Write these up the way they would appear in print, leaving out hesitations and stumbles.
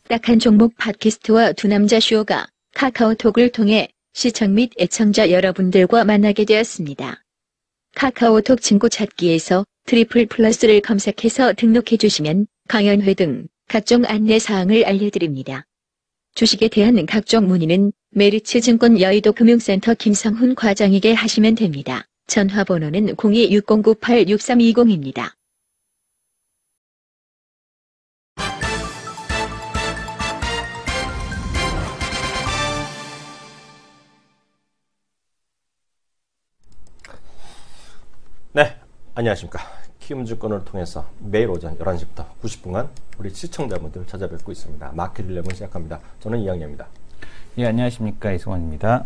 딱딱한 종목 팟캐스트와 두 남자 쇼가 카카오톡을 통해 시청 및 애청자 여러분들과 만나게 되었습니다. 카카오톡 친구 찾기에서 트리플 플러스를 검색해서 등록해 주시면 강연회 등 각종 안내 사항을 알려드립니다. 주식에 대한 각종 문의는 메리츠증권 여의도 금융센터 김성훈 과장에게 하시면 됩니다. 전화번호는 0260986320입니다. 네, 안녕하십니까. 키움증권을 통해서 매일 오전 11시부터 90분간 우리 시청자분들 찾아뵙고 있습니다. 마켓 릴레븐 시작합니다. 저는 이양래입니다. 예, 안녕하십니까. 이승환입니다.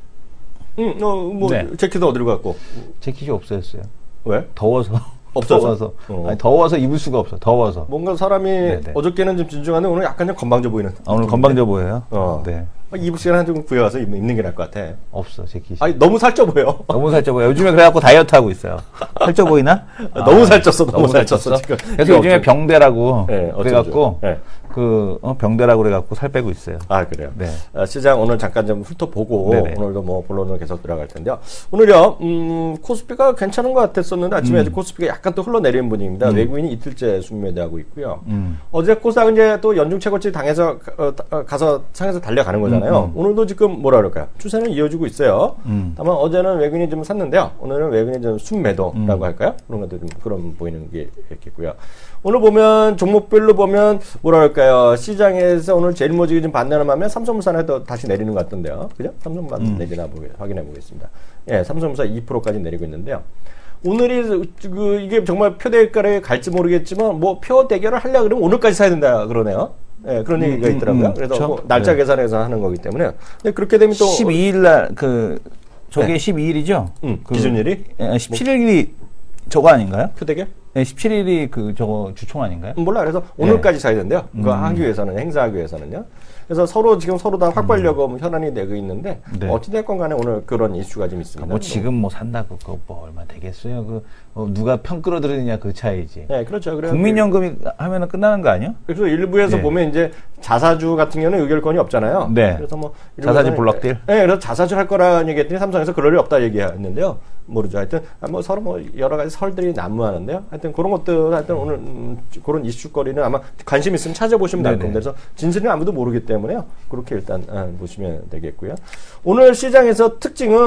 네. 재킷은 어디로 갔고? 재킷이 없어졌어요. 왜? 더워서. 없어서? 아니, 더워서 입을 수가 없어. 더워서. 뭔가 사람이 네네. 어저께는 좀 진중한데 오늘 약간 좀 건방져 보이는. 오늘 건방져 보여요? 네. 입을 시간 좀 구해와서 입는 게 나을 것 같아. 없어, 재킷이. 아니, 너무 살쪄 보여. 너무 살쪄 보여. 요즘에 그래갖고 다이어트 하고 있어요. 살쪄 보이나? 너무 살쪘어, 너무 살쪘어, 지금. 그래서 요즘에 병대라고. 네, 그래갖고. 네. 병대라고 그래갖고 살 빼고 있어요. 아, 그래요? 네. 시장 오늘 잠깐 좀 훑어보고, 네네. 오늘도 뭐 본론으로 계속 들어갈 텐데요. 오늘요, 코스피가 괜찮은 것 같았었는데, 아침에 아직 코스피가 약간 또 흘러내리는 분위기입니다. 외국인이 이틀째 순매도하고 있고요. 어제 코스닥은 이제 또 연중 최고치 당해서, 가서 상에서 달려가는 거잖아요. 오늘도 지금 뭐라 그럴까요? 추세는 이어지고 있어요. 다만 어제는 외국인이 좀 샀는데요. 오늘은 외국인이 좀 순매도라고 할까요? 그런 것도 좀 그런 보이는 게 있겠고요. 오늘 보면 종목별로 보면 뭐라 그럴까요? 시장에서 오늘 제일 모직이 좀 반등을 하면 삼성물산에도 다시 내리는 것 같던데요. 그죠? 삼성물산 내리나 확인해 보겠습니다. 예, 삼성물산 2%까지 내리고 있는데요. 오늘이 이게 정말 표 대결에 갈지 모르겠지만 뭐 표 대결을 하려 그러면 오늘까지 사야 된다 그러네요. 예, 그런 얘기가 있더라고요. 그래서 그렇죠? 뭐 날짜 계산해서 하는 거기 때문에. 근데 그렇게 되면 또 12일 날 저게 네. 12일이죠? 기준일이? 17일이 저거 아닌가요? 표 대결? 네, 17일이 저거 주총 아닌가요? 몰라. 그래서 오늘까지 사야 된대요. 그거 하기 위해서는, 행사하기 위해서는요. 그래서 지금 서로 다 확보하려고 현안이 내고 있는데, 네. 어찌됐건 간에 오늘 그런 이슈가 좀 있습니다. 뭐 지금 뭐 산다고 그거 뭐 얼마 되겠어요? 누가 편 끌어들이느냐 그 차이지. 네, 그렇죠. 국민연금이 하면은 끝나는 거 아니에요? 그래서 일부에서 네. 보면 이제 자사주 같은 경우는 의결권이 없잖아요. 네. 그래서 뭐 자사주 블록딜. 네, 그래서 자사주 할 거라는 얘기했더니 삼성에서 그럴 일 없다 얘기했는데요. 모르죠. 하여튼 뭐 서로 뭐 여러 가지 설들이 난무하는데요. 하여튼 그런 것들 하여튼 오늘 그런 이슈거리는 아마 관심 있으면 찾아보시면 될 겁니다. 그래서 진실은 아무도 모르기 때문에요. 그렇게 일단 보시면 되겠고요. 오늘 시장에서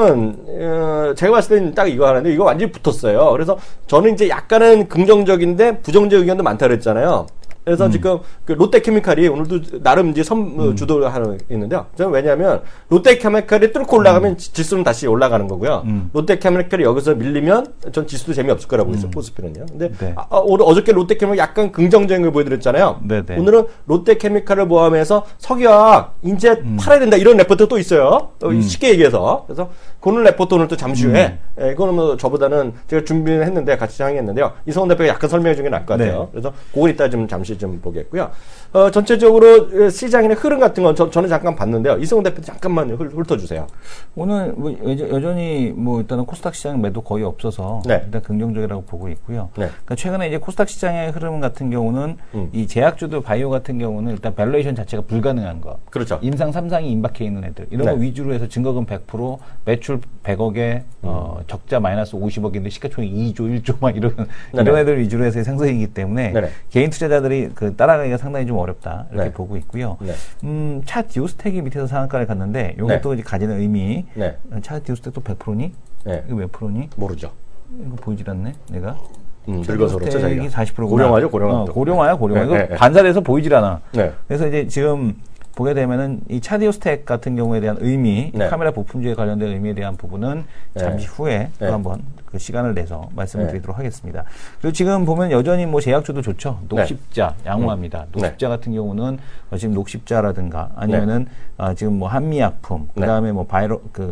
특징은 제가 봤을 때는 딱 이거 하는데 이거 완전히 붙었어요. 그래서 저는 이제 약간은 긍정적인데 부정적 의견도 많다 그랬잖아요. 그래서 지금 그 롯데케미칼이 오늘도 나름 이제 주도를 하고 있는데요. 저는 왜냐하면 롯데케미칼이 뚫고 올라가면 지수는 다시 올라가는 거고요. 롯데케미칼이 여기서 밀리면 전 지수도 재미없을 거라고 있어요. 코스피는요. 근데 네. 어저께 롯데케미칼 약간 긍정적인 걸 보여드렸잖아요. 네네. 오늘은 롯데케미칼을 포함해서 석유화학 이제 팔아야 된다 이런 레포트 또 있어요. 쉽게 얘기해서. 그래서 그런 레포트 오늘 또 잠시 후에 이거는 뭐 저보다는 제가 준비를 했는데 같이 항의했는데요. 이성훈 대표가 약간 설명해 주는 게 나을 것 같아요. 네. 그래서 그건 이따 좀 잠시 좀 보겠고요. 전체적으로 시장의 흐름 같은 건 저는 잠깐 봤는데요. 이성훈 대표 잠깐만 훑어주세요. 오늘 뭐 여전히 뭐 일단은 코스닥 시장 매도 거의 없어서 네. 일단 긍정적이라고 보고 있고요. 네. 그러니까 최근에 이제 코스닥 시장의 흐름 같은 경우는 이 제약주도 바이오 같은 경우는 일단 밸류에이션 자체가 불가능한 거. 그렇죠. 임상 3상이 임박해 있는 애들 이런 거 위주로 해서 증거금 100%, 매출 100억에 적자 마이너스 50억인데 시가총액 2조, 1조 막 이런 애들 위주로 해서 상승이기 때문에 네네. 개인 투자자들이 따라가기가 상당히 좀 어렵다 이렇게 네. 보고 있고요. 네. 차 디오스텍이 밑에서 상한가를 갔는데 이것도 이제 가지는 의미. 네. 차 디오스텍도 100%니? 네. 이거 몇 프로니? 모르죠. 이거 보이질 않네, 내가. 늙어서 그렇죠, 자기가. 40%구나. 고령화죠, 고령화. 고령화야, 고령화. 네, 이거 반사돼서 보이질 않아. 네. 그래서 이제 지금 보게 되면은 이 차디오스텍 같은 경우에 대한 의미, 네. 카메라 부품주에 관련된 의미에 대한 부분은 잠시 후에 또 한번 그 시간을 내서 말씀을 드리도록 하겠습니다. 그리고 지금 보면 여전히 뭐 제약주도 좋죠. 녹십자 양호합니다. 녹십자 같은 경우는 지금 녹십자라든가 아니면은 지금 뭐 한미약품, 그 다음에 뭐 바이러 그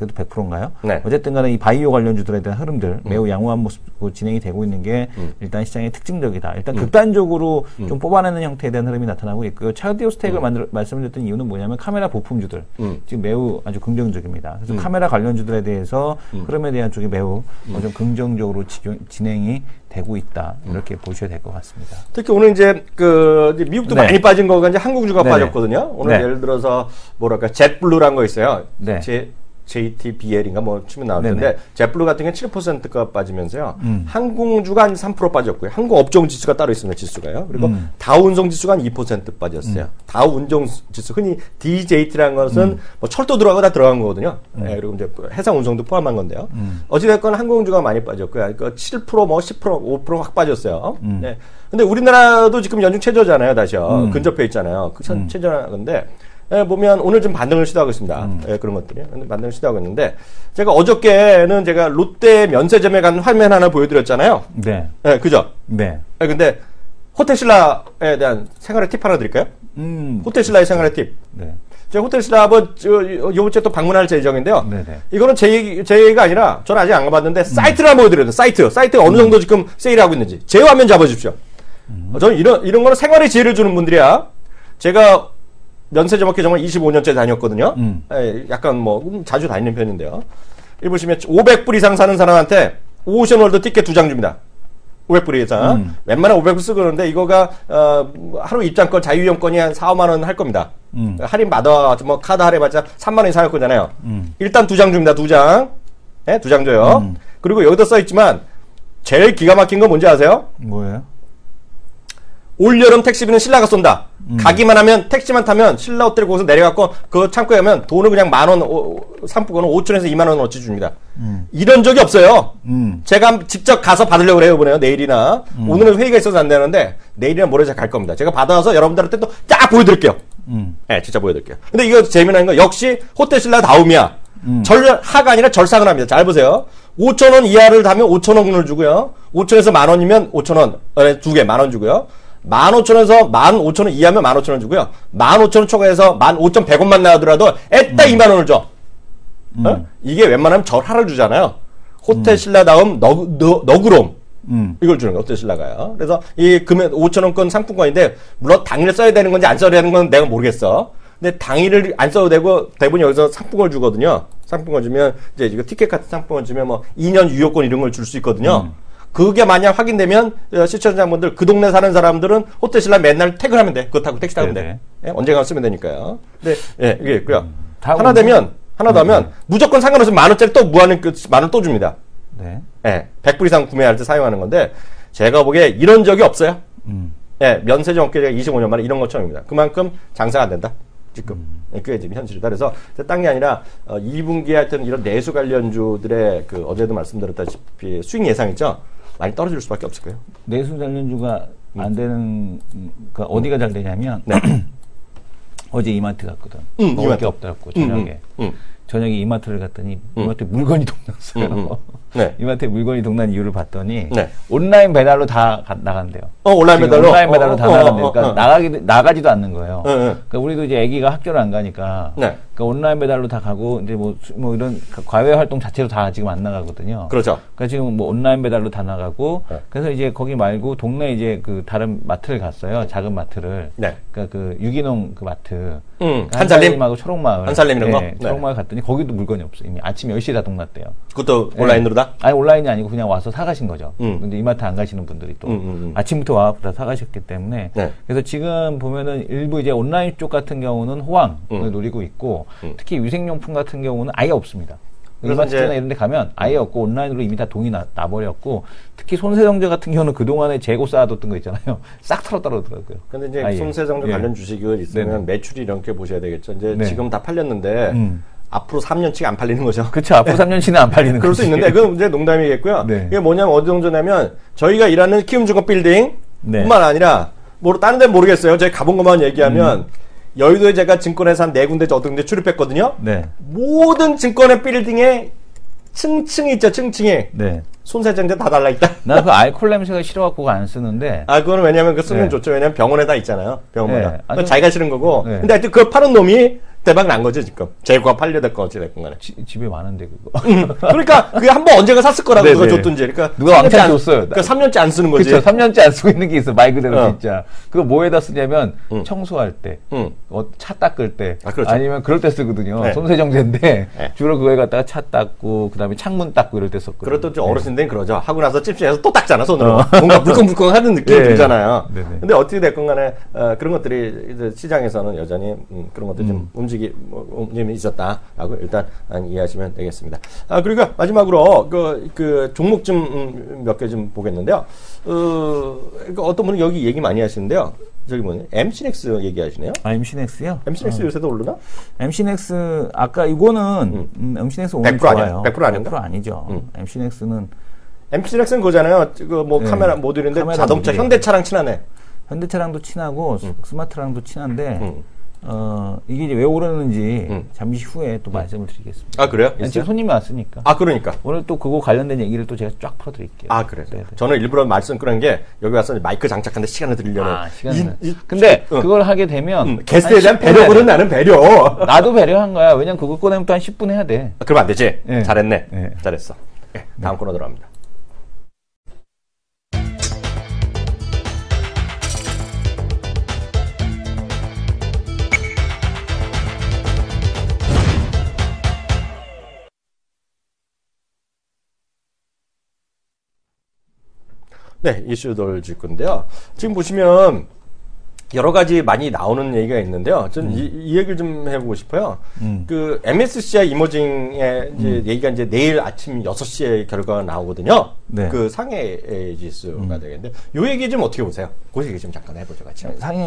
그래도 100%인가요? 네. 어쨌든 간에 이 바이오 관련주들에 대한 흐름들 매우 양호한 모습으로 진행이 되고 있는 게 일단 시장의 특징적이다. 일단 극단적으로 좀 뽑아내는 형태에 대한 흐름이 나타나고 있고요. 차디오 스택을 말씀을 드렸던 이유는 뭐냐면 카메라 부품주들 지금 매우 아주 긍정적입니다. 그래서 카메라 관련주들에 대해서 흐름에 대한 쪽이 매우 좀 긍정적으로 진행이 되고 있다. 이렇게 보셔야 될 것 같습니다. 특히 오늘 이제 이제 미국도 네. 많이 빠진 거가 이제 항공주가 네네. 빠졌거든요. 오늘 네. 예를 들어서 뭐랄까 젯블루라는 거 있어요. 네. JTBL인가 뭐 치면 나올 텐데 네네. 젯블루 같은 경우는 7%가 빠지면서요. 항공주가 한 3% 빠졌고요. 항공업종 지수가 따로 있습니다. 지수가요. 그리고 다우운송 지수가 한 2% 빠졌어요. 다우운송 지수 흔히 DJT라는 것은 뭐 철도 들어가고 다 들어간 거거든요. 네, 그리고 이제 해상 운송도 포함한 건데요. 어찌됐건 항공주가 많이 빠졌고요. 그러니까 7% 뭐 10% 5% 확 빠졌어요. 네. 근데 우리나라도 지금 연중 최저잖아요. 다시요. 근접해 있잖아요. 그 최저라는 건데 예, 보면 오늘 좀 반등을 시도하고 있습니다. 예, 그런 것들이. 반등을 시도하고 있는데 제가 어저께는 제가 롯데 면세점에 간 화면 하나 보여드렸잖아요. 네. 예, 그죠? 네. 예, 근데 호텔신라에 대한 생활의 팁 하나 드릴까요? 호텔신라의 생활의 팁. 네. 제가 호텔신라 요번 주에 또 방문할 예정인데요. 네네. 이거는 제 얘기가 아니라 저는 아직 안 가봤는데 사이트를 한번 보여드려요. 사이트가 어느 정도 지금 세일하고 있는지. 제 화면 잡아주십시오. 저는 이런 거는 생활의 지혜를 주는 분들이야. 제가 면세점 업계 정말 25년째 다녔거든요. 예, 약간 뭐 자주 다니는 편인데요. 이 보시면 500불 이상 사는 사람한테 오션월드 티켓 2장 줍니다. 500불 이상. 웬만하면 500불 쓰고 그러는데 이거가 하루 입장권 자유이용권이 한 4, 5만 원 할 겁니다. 할인 받아 뭐 카드 할인받자 3만 원 이상 할 거잖아요. 일단 2장 줍니다. 2장. 예, 2장 줘요. 그리고 여기도 써 있지만 제일 기가 막힌 건 뭔지 아세요? 뭐예요? 올여름 택시비는 신라가 쏜다. 가기만 하면 택시만 타면 신라 호텔 거기서 내려갖고 그 창고에 가면 돈을 그냥 10,000원 상품권은 5,000원에서 20,000원 어치 줍니다. 이런 적이 없어요. 제가 직접 가서 받으려고 그래요. 이번에요. 내일이나 오늘은 회의가 있어서 안 되는데 내일이나 모레 제가 갈 겁니다. 제가 받아와서 여러분들한테 또 쫙 보여드릴게요. 네, 진짜 보여드릴게요. 근데 이거 재미난 건 역시 호텔 신라 다움이야. 절하가 아니라 절상을 합니다. 잘 보세요. 5,000원 이하를 하면 5,000원을 주고요. 5,000원에서 10,000원이면 5,000원, 2개 10,000원 주고요. 15,000원에서 15,000원 이하면 15,000원 주고요. 15,000원 초과해서 15,100원만 나오더라도 애따 2만원을 줘. 이게 웬만하면 절하를 주잖아요. 호텔 신라다움 너그롬. 이걸 주는 거예요. 호텔 신라가요. 그래서 이 금액 5,000원권 상품권인데 물론 당일 써야 되는 건지 안 써야 되는 건 내가 모르겠어. 근데 당일을 안 써도 되고 대부분 여기서 상품권을 주거든요. 상품권 주면 이제 이거 티켓 같은 상품권 주면 뭐 2년 유효권 이런 걸 줄 수 있거든요. 그게 만약 확인되면 시청자분들 그 동네 사는 사람들은 호텔 신라 맨날 퇴근하면 돼. 그거 타고 택시 타면 돼. 예? 언젠가 쓰면 되니까요. 네, 예, 이게 있고요. 하나 더 하면 무조건 상관없이 10,000원짜리 또 무한한 10,000원 또 줍니다. 네. 예, 100불 이상 구매할 때 사용하는 건데 제가 보기에 이런 적이 없어요. 예, 면세점 업계가 25년 만에 이런 것 처음입니다. 그만큼 장사가 안 된다. 지금. 그게 지금 현실이다. 그래서 딴 게 아니라 2분기에 하여튼 이런 내수 관련주들의 그 어제도 말씀드렸다시피 수익 예상이죠. 많이 떨어질 수밖에 없을 거예요. 내수 관련주가 안 되는, 그러니까 어디가 잘 되냐면, 네. 어제 이마트 갔거든. 먹을 이마트. 게 없더라고, 저녁에. 저녁에 이마트를 갔더니, 이마트에 물건이 동났어요. 네. 이마트에 물건이 동난 이유를 봤더니, 네. 온라인 배달로 다 나간대요. 온라인 배달로? 온라인 배달로 다 나간대요. 그러니까 나가지도 않는 거예요. 네. 그러니까 우리도 이제 아기가 학교를 안 가니까, 네. 그러니까 온라인 배달로 다 가고, 이제 뭐 이런 과외 활동 자체로 다 지금 안 나가거든요. 그렇죠. 그러니까 지금 뭐 온라인 배달로 다 나가고, 네. 그래서 이제 거기 말고 동네 이제 그 다른 마트를 갔어요. 작은 마트를. 네. 그러니까 그 유기농 그 마트. 한살림하고 초록마을. 한살림 이런 거? 네, 초록마을 갔더니 거기도 물건이 없어요. 이미 아침 10시에 다 동났대요. 그것도 온라인으로 다? 아니, 온라인이 아니고 그냥 와서 사가신 거죠. 근데 이마트 안 가시는 분들이 또 아침부터 와서 다 사가셨기 때문에. 네. 그래서 지금 보면은 일부 이제 온라인 쪽 같은 경우는 호황을 노리고 있고, 특히 위생용품 같은 경우는 아예 없습니다. 이마트나 이런 데 가면 아예 없고 온라인으로 이미 다 동이 나버렸고, 특히 손세정제 같은 경우는 그동안에 재고 쌓아뒀던 거 있잖아요. 싹 털어떨어더라고요. 근데 이제 손세정제 관련 주식을 있으면 네네. 매출이 이렇게 보셔야 되겠죠. 이제 네. 지금 다 팔렸는데 앞으로 3년치가 안 팔리는 거죠. 그렇죠. 앞으로 3년치는 안 팔리는 그럴 거지. 수 있는데 그건 이제 농담이겠고요. 네. 이게 뭐냐면 어디 정도냐면 저희가 일하는 키움증권 빌딩 네. 뿐만 아니라 뭐 다른 데는 모르겠어요. 저희 가본 것만 얘기하면 여의도에 제가 증권회사 한 4군데 어떤 군데 출입했거든요. 네. 모든 증권의 빌딩에 층층이 있죠. 층층이. 네. 손세정제 다 달라있다. 나 그 알코올 냄새가 싫어갖고 안 쓰는데. 그거는 왜냐면 그 쓰면 네. 좋죠. 왜냐면 병원에 다 있잖아요. 병원마다. 네. 그건 자기가 싫은 거고. 네. 근데 하여튼 그걸 파는 놈이 대박 난 거죠, 지금. 재고가 팔려됐건 어찌됐건 간에. 집에 많은데, 그거. 그러니까, 그게 한 번 언젠가 샀을 거라고 누가 줬든지. 그러니까. 누가 왕창 줬어요. 그러니까 3년째 안 쓰는 거지. 그렇죠. 3년째 안 쓰고 있는 게 있어, 말 그대로 진짜. 그거 뭐에다 쓰냐면, 청소할 때, 차 닦을 때, 그렇죠. 아니면 그럴 때 쓰거든요. 네. 손세정제인데, 네. 주로 그거에 갖다가 차 닦고, 그 다음에 창문 닦고 이럴 때 썼거든요. 그렇던 어르신들은 그러죠. 하고 나서 찝찝해서 또 닦잖아, 손으로. 뭔가 물컹물컹 하는 느낌이 들잖아요. 네네. 근데 어떻게 됐건 간에, 그런 것들이 이제 시장에서는 여전히, 그런 것들이 좀 움직임이 있었다라고 일단 이해하시면 되겠습니다. 그리고 마지막으로 그 종목 좀 몇 개 좀 보겠는데요. 어떤 분은 여기 얘기 많이 하시는데요. 저기 뭐냐, MC넥스 얘기하시네요. MC넥스요? MC넥스 요새도 오르나? MC넥스, 아까 이거는, MC넥스 오늘 100% 좋아요. 100% 아닌가? 100% 아니죠. MC넥스는 그거잖아요. 카메라 모듈인데 카메라 자동차 모듈이에요. 현대차랑 친하네. 현대차랑도 친하고, 스마트랑도 친한데, 이게 이제 왜 오르는지 잠시 후에 또 말씀을 드리겠습니다. 그래요? 지금 손님이 왔으니까. 그러니까. 오늘 또 그거 관련된 얘기를 또 제가 쫙 풀어드릴게요. 그래요. 네네. 저는 일부러 말씀 끊은 게 여기 와서 마이크 장착하는데 시간을 드리려는. 근데 그걸 하게 되면 게스트에 대한 배려보는 나는 배려. 나도 배려한 거야. 왜냐면 그거 꺼내면 또 한 10분 해야 돼. 그러면 안 되지? 네. 잘했네. 네. 잘했어. 다음 코너 들어갑니다. 네, 이슈 돌질 건데요. 지금 보시면 여러 가지 많이 나오는 얘기가 있는데요. 저는 이 얘기를 좀 해보고 싶어요. 그 MSCI 이머징의 이제 얘기가 이제 내일 아침 6시에 결과가 나오거든요. 네. 그 상해 지수가 되겠는데, 요 얘기 좀 어떻게 보세요? 그 얘기 좀 잠깐 해보죠, 같이.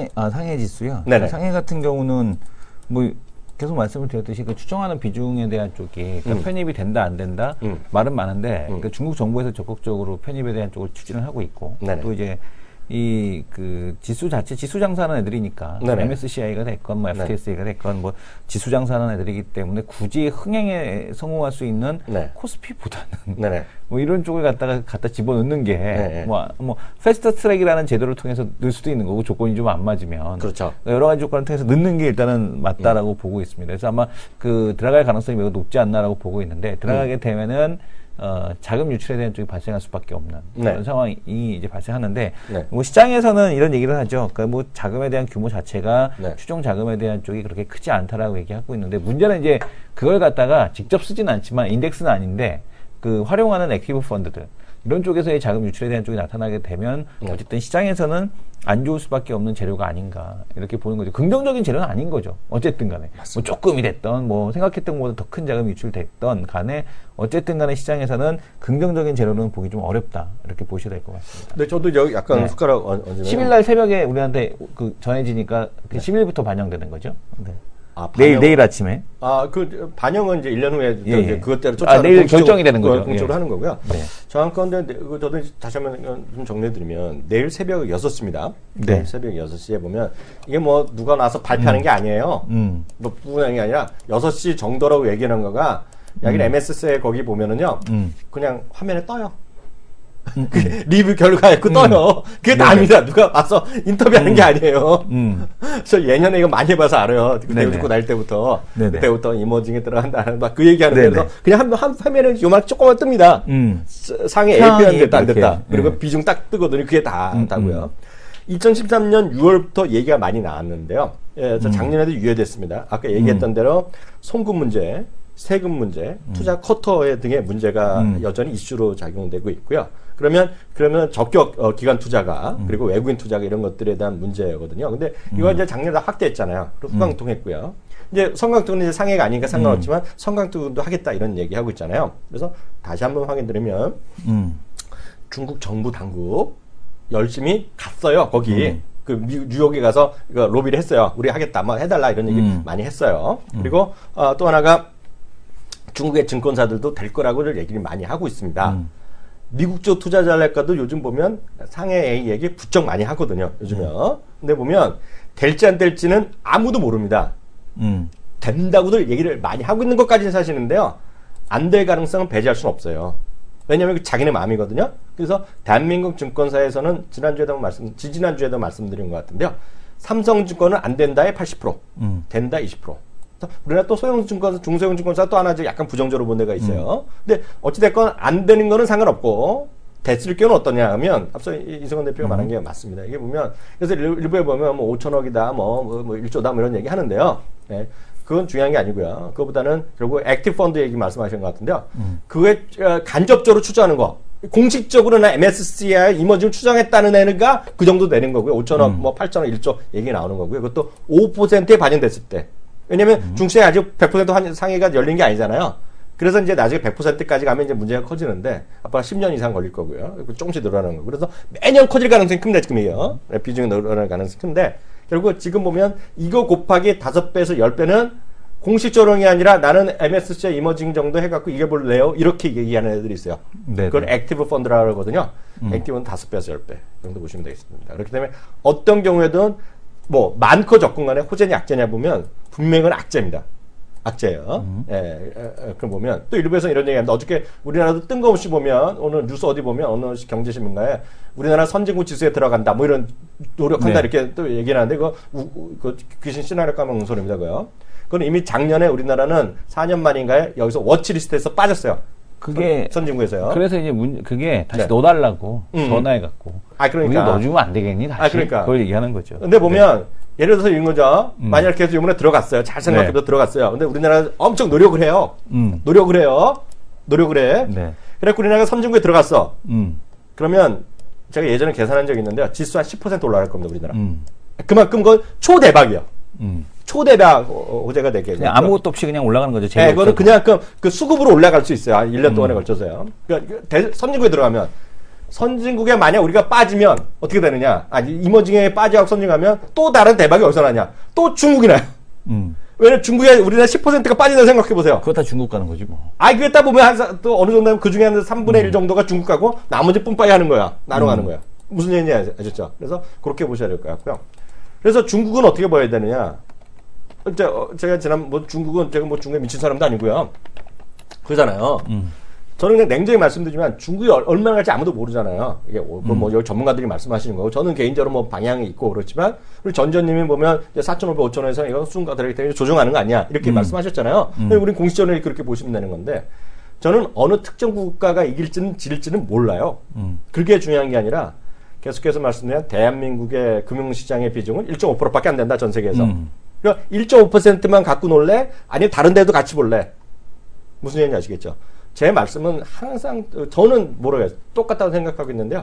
상해 지수요? 네네. 상해 같은 경우는 뭐 계속 말씀을 드렸듯이 그 추정하는 비중에 대한 쪽이 그러니까 편입이 된다 안 된다 말은 많은데 그러니까 중국 정부에서 적극적으로 편입에 대한 쪽을 추진을 하고 있고 네네. 또 이제 이 그 지수 자체 지수 장사하는 애들이니까 네네. MSCI가 됐건 뭐 FTSE가 됐건 뭐 지수 장사하는 애들이기 때문에 굳이 흥행에 성공할 수 있는 네. 코스피보다는 네네. 뭐 이런 쪽을 갖다 집어넣는 게 네. 뭐 패스트 트랙이라는 제도를 통해서 넣을 수도 있는 거고 조건이 좀 안 맞으면 그렇죠. 여러 가지 조건을 통해서 넣는 게 일단은 맞다라고 보고 있습니다. 그래서 아마 그 들어갈 가능성이 매우 높지 않나라고 보고 있는데 들어가게 되면은 자금 유출에 대한 쪽이 발생할 수밖에 없는 그런 상황이 이제 발생하는데 뭐 시장에서는 이런 얘기를 하죠. 그러니까 뭐 자금에 대한 규모 자체가 추정 자금에 대한 쪽이 그렇게 크지 않다라고 얘기하고 있는데 문제는 이제 그걸 갖다가 직접 쓰진 않지만 인덱스는 아닌데 그 활용하는 액티브 펀드들 이런 쪽에서의 자금 유출에 대한 쪽이 나타나게 되면 어쨌든 시장에서는 안 좋을 수밖에 없는 재료가 아닌가 이렇게 보는 거죠. 긍정적인 재료는 아닌 거죠. 어쨌든 간에 뭐 조금이 됐던 뭐 생각했던 것보다 더 큰 자금이 유출됐던 간에 어쨌든 간에 시장에서는 긍정적인 재료는 보기 좀 어렵다 이렇게 보셔야 될 것 같습니다. 네, 저도 여기 약간 숟가락 얹으면 10일 날 새벽에 우리한테 그 전해지니까 그 10일부터 반영되는 거죠. 네. 내일 아침에. 그 반영은 이제 1년 후에 이제 그것대로 내일 결정이 되는 거죠. 공적으로 하는 거고요. 네. 정확한데 저도 다시 한번 좀 정리해드리면 내일 새벽 6시입니다. 네. 새벽 6시에 보면 이게 뭐 누가 나서 발표하는 게 아니에요. 뭐 부분하는 게 아니라 6시 정도라고 얘기하는 거가 여기 MSCI 거기 보면은요. 그냥 화면에 떠요. 리뷰 결과에 떠요. 그게 다입니다. 누가 와서 인터뷰하는 게 아니에요. 저 예년에 이거 많이 해봐서 알아요. 대우 죽고 날 때부터. 그때부터 이머징에 들어간다. 막 그 얘기하는 데서 그냥 한 화면에 요만 조금만 뜹니다. 상해 AP는 됐다 안 됐다. 그리고 비중 딱 뜨거든요. 그게 다고요. 2013년 6월부터 얘기가 많이 나왔는데요. 작년에도 유예됐습니다. 아까 얘기했던 대로 송금 문제, 세금 문제, 투자 쿼터 등의 문제가 여전히 이슈로 작용되고 있고요. 그러면 적격 기관 투자가 그리고 외국인 투자가 이런 것들에 대한 문제거든요. 근데 이거 이제 작년에 다 확대했잖아요. 그리고 성강통했고요. 이제 성강통은 이제 상해가 아니니까 상관없지만 성강통도 하겠다 이런 얘기하고 있잖아요. 그래서 다시 한번 확인드리면 중국 정부 당국 열심히 갔어요. 거기. 그 뉴욕에 가서 로비를 했어요. 우리 하겠다, 뭐 해달라 이런 얘기 많이 했어요. 그리고 또 하나가 중국의 증권사들도 될 거라고를 얘기를 많이 하고 있습니다. 미국 쪽 투자자랄까도 요즘 보면 상해 A 얘기 부쩍 많이 하거든요. 요즘에. 근데 보면 될지 안 될지는 아무도 모릅니다. 된다고들 얘기를 많이 하고 있는 것까지는 사실인데요. 안 될 가능성은 배제할 수는 없어요. 왜냐하면 자기네 마음이거든요. 그래서 대한민국 증권사에서는 지지난주에도 말씀드린 것 같은데요. 삼성증권은 안 된다에 80%, 된다 20%. 우리나라 또 소형증권사, 중소형증권사 또 하나 약간 부정적으로 본 데가 있어요. 근데 어찌됐건 안 되는 거는 상관없고, 됐을 경우는 어떠냐 하면, 앞서 이승원 대표가 말한 게 맞습니다. 이게 보면, 그래서 일부에 보면 뭐 5천억이다, 뭐 1조다, 뭐 이런 얘기 하는데요. 네. 그건 중요한 게 아니고요. 그거보다는 결국 액티브 펀드 얘기 말씀하신 것 같은데요. 그게 간접적으로 추정하는 거. 공식적으로는 MSCI 이머징을 추정했다는 애가 그 정도 되는 거고요. 5천억, 뭐 8천억, 1조 얘기 나오는 거고요. 그것도 5%에 반영됐을 때. 왜냐면 중시에 아직 100% 상해가 열린 게 아니잖아요. 그래서 이제 나중에 100%까지 가면 이제 문제가 커지는데 앞으로 10년 이상 걸릴 거고요. 조금씩 늘어나는 거고. 그래서 매년 커질 가능성이 큽니다, 지금이요. 비중이 늘어날 가능성이 큰데 결국 지금 보면 이거 곱하기 5배에서 10배는 공식적으로이 아니라 나는 MSCI 이머징 정도 해갖고 이겨볼래요? 이렇게 얘기하는 애들이 있어요. 네네. 그걸 액티브 펀드라고 하거든요. 액티브는 5배에서 10배 정도 보시면 되겠습니다. 그렇기 때문에 어떤 경우에든 뭐 많고 적건 간에 호재냐 악재냐 보면 분명히 그건 악재입니다. 악재예요. 예, 그럼 보면 또 일부에서는 이런 얘기합니다. 어저께 우리나라도 뜬금없이 보면 오늘 뉴스 어디 보면 어느 경제신문가에 우리나라 선진국 지수에 들어간다 뭐 이런 노력한다 네. 이렇게 또 얘기를 하는데 그거 귀신 시나리오 까먹는 소리입니다. 그건 이미 작년에 우리나라는 4년 만인가에 여기서 워치리스트에서 빠졌어요. 그게 선진국에서요. 그래서 이제 그게 다시 네. 넣어달라고 전화해갖고. 그러니까 우리 넣어주면 안 되겠니? 다시. 그러니까. 그걸 얘기하는 거죠. 근데 보면 네. 예를 들어서 이런 거죠. 만약 계속 이번에 들어갔어요. 잘 생각해도 네. 들어갔어요. 근데 우리나라 엄청 노력을 해요. 노력을 해. 네. 그래서 우리나라가 선진국에 들어갔어. 그러면 제가 예전에 계산한 적이 있는데요. 지수 한 10% 올라갈 겁니다. 우리나라. 그만큼 그건 초대박이요. 초대박 호재가 되게. 그냥 아무것도 없이 그냥 올라가는 거죠. 네, 그거는 그냥 그 수급으로 올라갈 수 있어요. 1년 동안에 걸쳐서요. 그러니까 선진국에 들어가면 선진국에 만약 우리가 빠지면 어떻게 되느냐? 이머징에 빠져갖고 선진하면 또 다른 대박이 어디서 나냐? 또 중국이 나요. 왜냐면 중국에 우리나라 10%가 빠진다고 생각해보세요. 그거 다 중국 가는 거지 뭐. 그게 딱 보면 또 어느 정도 그 중에 한 3분의 1 정도가 중국 가고 나머지 뿜빠이 하는 거야. 나눠 가는 거야. 무슨 얘기인지 아셨죠? 그래서 그렇게 보셔야 될 것 같고요. 그래서 중국은 어떻게 봐야 되느냐? 제가 중국은 제가 뭐 중국에 미친 사람도 아니고요. 그러잖아요. 저는 그냥 냉정히 말씀드리지만 중국이 얼마나 갈지 아무도 모르잖아요. 이게 뭐 여기 전문가들이 말씀하시는 거고 저는 개인적으로 뭐 방향이 있고 그렇지만 우리 전전님이 보면 4,500, 5,000원에서 이거 순가 들어가기 때문에 조정하는 거 아니야 이렇게 말씀하셨잖아요. 우린 공식적으로 그렇게 보시면 되는 건데 저는 어느 특정 국가가 이길지는 질지는 몰라요. 그게 중요한 게 아니라 계속해서 말씀드린 대한민국의 금융시장의 비중은 1.5%밖에 안 된다 전 세계에서. 그러니까 1.5%만 갖고 놀래? 아니면 다른 데도 같이 볼래? 무슨 얘기인지 아시겠죠? 제 말씀은 항상 저는 모르겠어요. 똑같다고 생각하고 있는데요.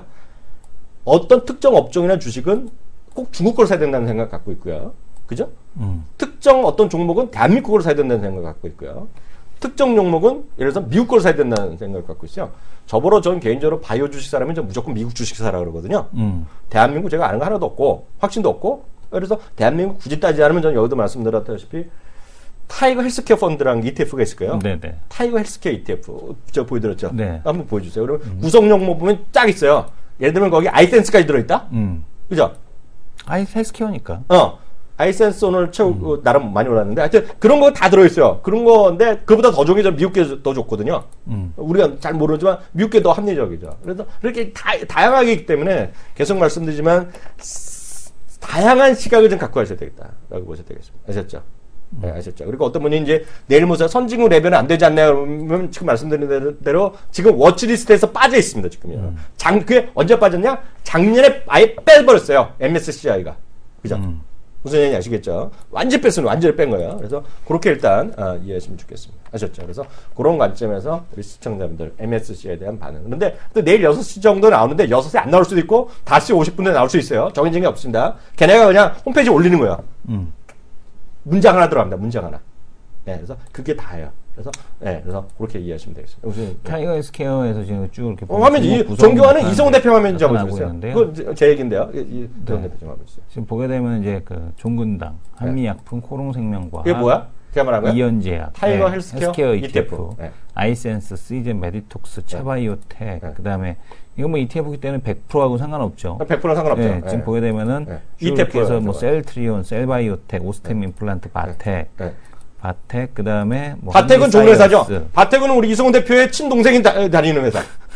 어떤 특정 업종이나 주식은 꼭 중국 걸 사야 된다는 생각 갖고 있고요. 그죠? 특정 어떤 종목은 대한민국 걸 사야 된다는 생각 갖고 있고요. 특정 종목은 예를 들어서 미국 걸 사야 된다는 생각을 갖고 있어요. 저보러 전 개인적으로 바이오 주식 사라면 전 무조건 미국 주식 사라 그러거든요. 대한민국 제가 아는 거 하나도 없고 확신도 없고 그래서 대한민국 굳이 따지지 않으면 저는 여기도 말씀드렸다시피 타이거 헬스케어 펀드라는 ETF가 있을 거예요. 네네. 타이거 헬스케어 ETF 저 보여드렸죠. 네. 한번 보여주세요. 그러면 구성 종목 보면 쫙 있어요. 예를 들면 거기 아이센스까지 들어있다. 그죠? 헬스케어니까. 아이센스 오늘 나름 많이 올랐는데 하여튼 그런 거 다 들어있어요. 그런 건데 그보다 더 좋은 게 미국 게 더 좋거든요. 우리가 잘 모르지만 미국 게 더 합리적이죠. 그래서 그렇게 다양하게 있기 때문에 계속 말씀드리지만 다양한 시각을 좀 갖고 가셔야 되겠다라고 보셔야 되겠습니다. 아셨죠? 네, 아셨죠? 그리고 어떤 분이 이제 내일 모레 선진국 레벨은 안 되지 않나요? 그러면 지금 말씀드린 대로 지금 워치리스트에서 빠져 있습니다, 지금요. 그게 언제 빠졌냐? 작년에 아예 빼버렸어요. MSCI가. 그죠? 무슨 얘기인지 아시겠죠? 완전히 뺀 거예요. 그래서 그렇게 일단 이해하시면 좋겠습니다. 아셨죠? 그래서 그런 관점에서 우리 시청자분들 MSCI에 대한 반응. 그런데 또 내일 6시 정도 나오는데 6시에 안 나올 수도 있고 5시 50분에 나올 수 있어요. 정해진 게 없습니다. 걔네가 그냥 홈페이지에 올리는 거예요. 문장 하나 들어갑니다. 문장 하나. 네, 그래서 그게 다예요. 그래서 그렇게 이해하시면 되겠습니다. 무슨 타이거 헬스케어에서 지금 쭉 이렇게 화면 정교화는 이성훈 대표 화면 좀 잡아주세요. 그건 제 얘기인데요. 이성훈 대표 좀 잡아주세요. 지금 보게 되면 이제 그 종근당, 한미약품, 코롱생명과학, 이게 뭐야? 제가 말한 거야? 이연제약, 타이거 헬스케어 ETF, 아이센스, 시즌 메디톡스, 차바이오텍, 그다음에 이거 뭐 ETF기 때문에 100%하고 상관없죠. 100%는 상관없죠. 지금 보게 되면은 ETF에서 뭐 셀트리온, 셀바이오텍, 오스템 임플란트, 바텍. 바텍, 그 다음에, 뭐. 바텍은 좋은 회사죠? 바텍은 우리 이성훈 대표의 친동생이 다니는 회사.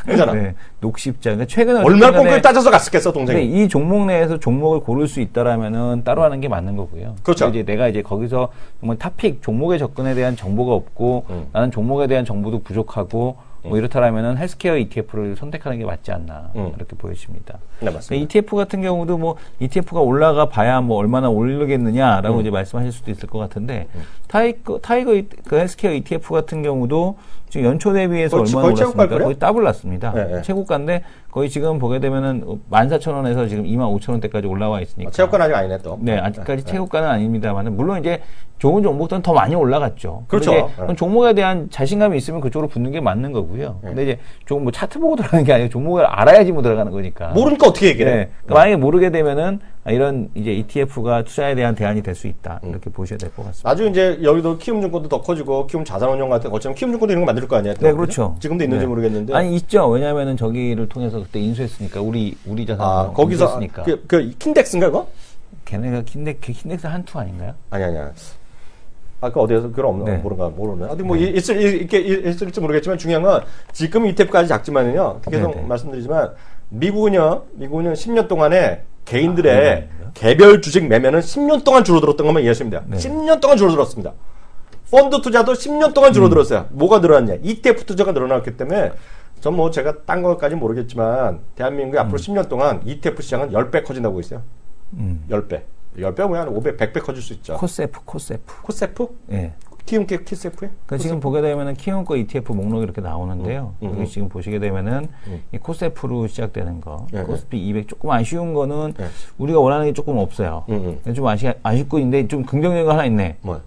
그잖아. 네, 녹십자. 그러니까 최근에 얼마나 꼼꼼히 따져서 갔었겠어, 동생이. 이 종목 내에서 종목을 고를 수 있다라면은 따로 하는 게 맞는 거고요. 그렇죠. 이제 내가 이제 거기서 정말 탑픽 종목의 접근에 대한 정보가 없고 나는 종목에 대한 정보도 부족하고 뭐 이렇다라면은 헬스케어 ETF를 선택하는 게 맞지 않나 이렇게 보여집니다. 네, 맞습니다. 그러니까 ETF 같은 경우도 뭐 ETF가 올라가 봐야 뭐 얼마나 오르겠느냐라고 이제 말씀하실 수도 있을 것 같은데 타이거 그 헬스케어 ETF 같은 경우도 지금 연초 대비해서 거의 얼마나 올랐습니까? 최고가일걸요? 거의 더블 났습니다. 네, 네. 최고가인데 거의 지금 보게 되면은 14,000원에서 지금 25,000원대까지 올라와 있으니까. 체육관 아직 아니네 또. 네, 아직까지 최고가는 아닙니다만 물론 이제 좋은 종목들은 더 많이 올라갔죠. 그렇죠. 근데 이제 종목에 대한 자신감이 있으면 그쪽으로 붙는 게 맞는 거고요. 근데 이제 좀 뭐 차트 보고 들어가는 게 아니고 종목을 알아야지 뭐 들어가는 거니까. 모르니까 어떻게 얘기해? 네. 그러니까 만약에 모르게 되면은 이런 이제 ETF가 투자에 대한 대안이 될 수 있다. 이렇게 보셔야 될 것 같습니다. 나중에 이제 여기도 키움증권도 더 커지고 키움 자산운용 같은 것처럼 키움증권도 이런 거 만들 거 아니야? 네, 그렇죠. 지금도 있는지 네. 모르겠는데. 아니 있죠. 왜냐하면은 저기를 통해서 그때 인수했으니까 우리 자산 거기서 인수했으니까. 그 킨덱스인가 그거? 걔네가 킨덱스 한투 아닌가요? 아니야. 그 어디에서 그런 없나? 네. 모르네. 어디 뭐 있을지 모르겠지만 중요한 건 지금 ETF까지 작지만은요. 계속 네네. 말씀드리지만 미국은요 10년 동안에 개인들의 개별 주식 매매는 10년 동안 줄어들었던 것만 이해하시면 돼요. 네. 10년 동안 줄어들었습니다. 펀드 투자도 10년 동안 줄어들었어요. 뭐가 늘어났냐? ETF 투자가 늘어났기 때문에 전 뭐 제가 딴 것까지 모르겠지만 대한민국이 앞으로 10년 동안 ETF 시장은 10배 커진다고 있어요. 10배. 10배 뭐야? 한 500, 100배 커질 수 있죠. 코세프. 코세프? 예. 키움케 키세프에? 그러니까 지금 보게 되면은 키움거 ETF 목록이 이렇게 나오는데요. 여기 지금 보시게 되면은 이 코세프로 시작되는 거, 코스피 200 조금 아쉬운 거는 우리가 원하는 게 조금 없어요. 좀 아쉽고 있는데 좀 긍정적인 거 하나 있네. 뭐야?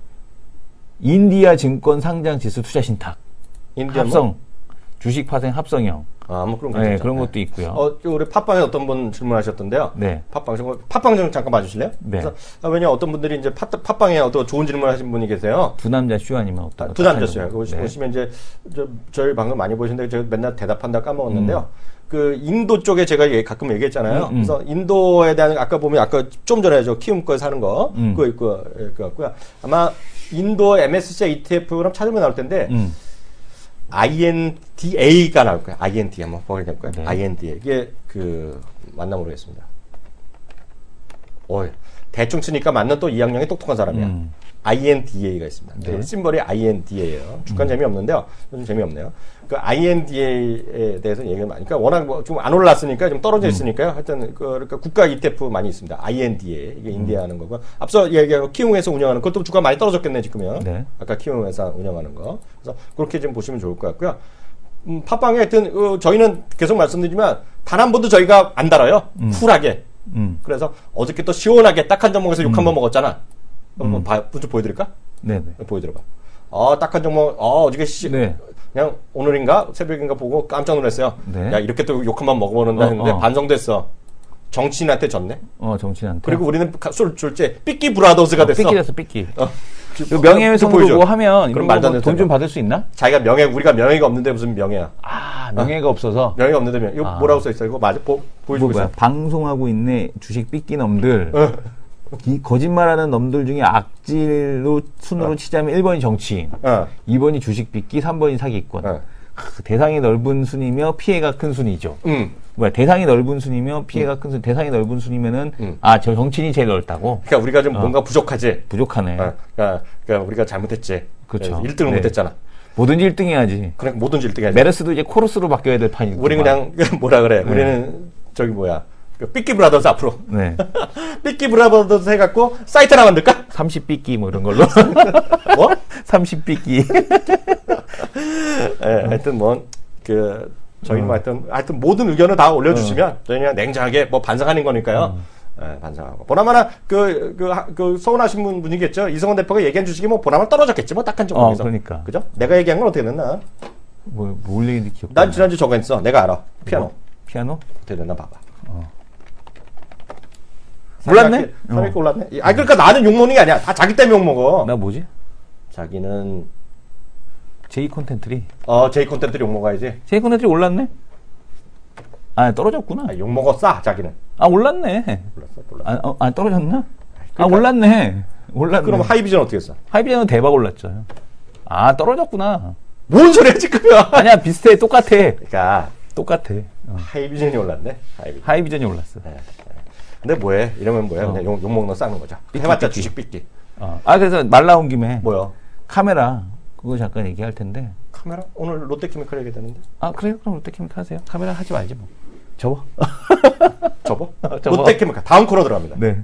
인디아 증권 상장 지수 투자 신탁. 인디아 합성. 뭐? 주식 파생 합성형. 뭐 그런 거 네, 있죠. 그런 것도 있고요. 우리 팟빵에 어떤 분 질문하셨던데요. 네. 팟빵 좀 잠깐 봐주실래요? 네. 그래서 왜냐 어떤 분들이 이제 팟빵에 어떤 좋은 질문하신 분이 계세요. 두 남자 쇼 아니면 어떤 거? 두 남자 쇼요. 네. 보시면 이제 저희 방금 많이 보시는데 제가 맨날 대답한다 까먹었는데요. 그 인도 쪽에 제가 가끔 얘기했잖아요. 그래서 인도에 대한 아까 보면 아까 좀 전에 저 키움 거 사는 거 그거 있고 그 같고요. 아마 인도 MSCI ETF랑 찾으면 나올 텐데. INDA가 나올 거예요. IND 한번 보게 될 거예요. 네. INDA 이게 그 맞나 모르겠습니다. 대충 치니까 맞는 또 이학년이 똑똑한 사람이야. INDA가 있습니다. 네. 심벌이 INDA예요. 주간 재미없는데요. 요즘 재미없네요. 그 INDA에 대해서 얘기를 많이. 그러니까 워낙 뭐 좀 안 올랐으니까 좀 떨어져 있으니까요. 하여튼 그러니까 국가 ETF 많이 있습니다. INDA 이게 인디아 하는 거고. 앞서 얘기한 키움에서 운영하는 그것도 주가 많이 떨어졌겠네 지금요. 네. 아까 키움 회사 운영하는 거. 그래서 그렇게 좀 보시면 좋을 것 같고요. 팟빵에 하여튼 저희는 계속 말씀드리지만 단 한 번도 저희가 안 달아요. 쿨하게. 그래서 어저께 또 시원하게 딱 한 종목에서 욕 한 번 먹었잖아. 한번 좀 보여드릴까? 네네. 보여드려봐. 딱 한 종목, 어저께 네. 그냥 오늘인가 새벽인가 보고 깜짝 놀랐어요. 네. 야 이렇게 또 욕 한 번 먹어보는다 했는데 반성됐어. 정치인한테 졌네. 정치인한테. 그리고 우리는 술 줄제 삐끼 브라더스가 됐어. 삐끼 됐어, 삐끼. 명예훼손으로 뭐 하면 그럼 말도 안 되는 돈 좀 소리야. 받을 수 있나? 자기가 우리가 명예가 없는데 무슨 명예야? 명예가 없어서. 명예가 없는데 명예. 이거 뭐라고 써 있어? 이거 맞아? 보여주고 있어. 방송하고 있네 주식 삐끼 놈들. 이 거짓말하는 놈들 중에 악질로 순으로 치자면 1번이 정치인, 2번이 주식 삐끼, 3번이 사기꾼. 대상이 넓은 순이며 피해가 큰 순이죠. 대상이 넓은 순이며 피해가 큰 순. 대상이 넓은 순이면은 저 정치인이 제일 넓다고. 그러니까 우리가 좀 뭔가 부족하지. 부족하네. 그러니까 우리가 잘못했지. 그렇죠. 1등을 네. 못했잖아. 뭐든지 1등 해야지. 그러니까 뭐든지 1등 해야지. 메르스도 이제 코러스로 바뀌어야 될 판이고. 우리 그냥 뭐라 그래. 우리는 저기 뭐야. 삐끼 브라더스 앞으로. 네. 삐끼 브라더스 해갖고 사이트 하나 만들까? 30삐끼 뭐 이런 걸로. 뭐? 30삐끼. 하여튼 저희는 하여튼 모든 의견을 다 올려주시면 저희 그냥 냉정하게 뭐 반성하는 거니까요. 반성하고. 보나마나 서운하신 분이겠죠. 이성원 대표가 얘기한 주식이 뭐 보나마나 떨어졌겠지 뭐 딱 한 정도에서. 그러니까. 그죠? 내가 얘기한 건 어떻게 됐나? 뭘 얘기인지 기억. 난 지난주 저거 했어. 내가 알아. 피아노. 피아노? 어떻게 됐나 봐봐. 몰랐네? 300개 올랐네. 그러니까 나는 욕먹는 게 아니야. 다 자기 때문에 욕먹어. 나 뭐지? 자기는 제이 콘텐츠리. 제이 콘텐츠를 욕먹어야지. 제이 콘텐츠리 올랐네? 떨어졌구나. 욕먹었어, 자기는. 올랐네. 몰랐어. 떨어졌나? 그러니까. 올랐네. 그럼 하이비전 어떻게 했어? 하이비전은 대박 올랐죠. 떨어졌구나. 뭔 소리야, 지금이야? 아니야, 비슷해. 똑같아. 그러니까 똑같아. 하이비전이 올랐네. 하이비전이 올랐어. 네. 근데 뭐해? 이러면 뭐해? 그냥 욕먹는 거 싸는 거죠. 해봤자 주식 빚기. 그래서 말 나온 김에 뭐요? 카메라 그거 잠깐 얘기할 텐데. 카메라? 오늘 롯데케미칼 얘기했다는데? 그래요? 그럼 롯데케미칼 하세요. 카메라 하지 말지 뭐. 접어. 접어? 접어. 롯데케미칼 다음 코너 들어갑니다. 네.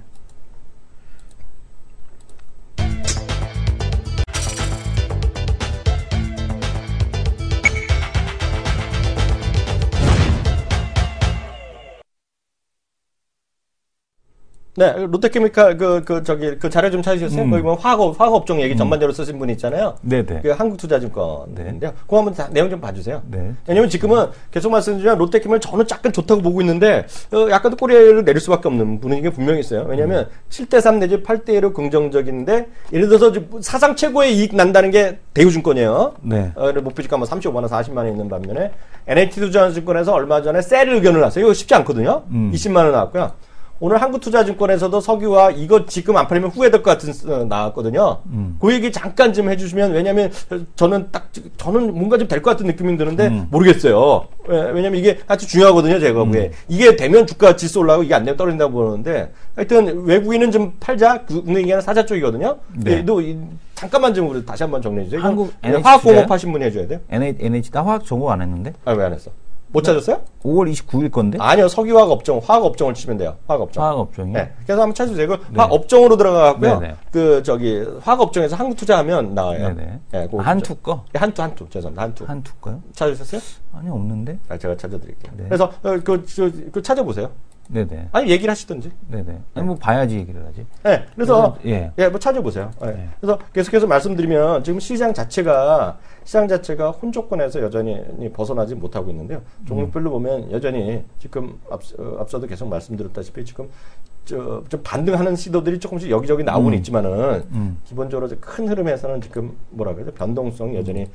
네, 롯데케미칼 그 자료 좀 찾으셨어요? 거기 보면 화학업종 얘기 전반적으로 쓰신 분 있잖아요. 네네. 그 한국투자증권인데요. 그거 한번 내용 좀 봐주세요. 네. 왜냐면 지금은 계속 말씀드리지만 롯데케미칼 저는 약간 좋다고 보고 있는데 약간 또 꼬리를 내릴 수밖에 없는 분위기가 분명히 있어요. 왜냐면 7대3 내지 8대1로 긍정적인데 예를 들어서 사상 최고의 이익 난다는 게 대우증권이에요. 네. 목표주가 뭐 35만 원, 40만 원 있는 반면에 NH투자증권에서 얼마 전에 셀 의견을 놨어요. 이거 쉽지 않거든요. 20만 원 나왔고요. 오늘 한국투자증권에서도 석유와 이거 지금 안 팔리면 후회될 것 같은 나왔거든요. 그 얘기 잠깐 좀 해주시면, 왜냐면 저는 뭔가 좀 될 것 같은 느낌이 드는데 모르겠어요. 왜냐면 이게 아주 중요하거든요, 제가 보기에. 이게 되면 주가 지수 올라가고 이게 안 되면 떨어진다고 보는데, 하여튼 외국인은 좀 팔자, 국내 얘기는 사자 쪽이거든요. 네. 잠깐만 좀 우리 다시 한번 정리해 주세요. 한국 화학공업 하신 분이 해줘야 돼요. NH 나 화학 정보 안 했는데? 왜 안 했어? 못 찾았어요? 5월 29일 건데? 아니요, 석유화학 업종, 화학 업종을 치면 돼요. 화학 업종. 화학 업종이. 네. 그래서 한번 찾으세요. 화학 업종으로 들어가고요. 네네. 화학 업종에서 한국 투자하면 나와요. 네네. 네, 한투 거? 한투. 죄송합니다. 한투 거요? 찾으셨어요? 아니, 없는데? 제가 찾아드릴게요. 네. 그래서 그 찾아보세요. 네네. 아니, 얘기를 하시던지. 네네. 아니, 뭐 봐야지 얘기를 하지. 네. 그래서 예. 뭐 찾아보세요. 네. 그래서 계속해서 말씀드리면 지금 시장 자체가 혼조권에서 여전히 벗어나지 못하고 있는데요. 종목별로 보면 여전히 지금 앞서도 계속 말씀드렸다시피 지금 좀 반등하는 시도들이 조금씩 여기저기 나오곤 있지만은 기본적으로 큰 흐름에서는 지금 뭐라 그래야 돼? 변동성이 여전히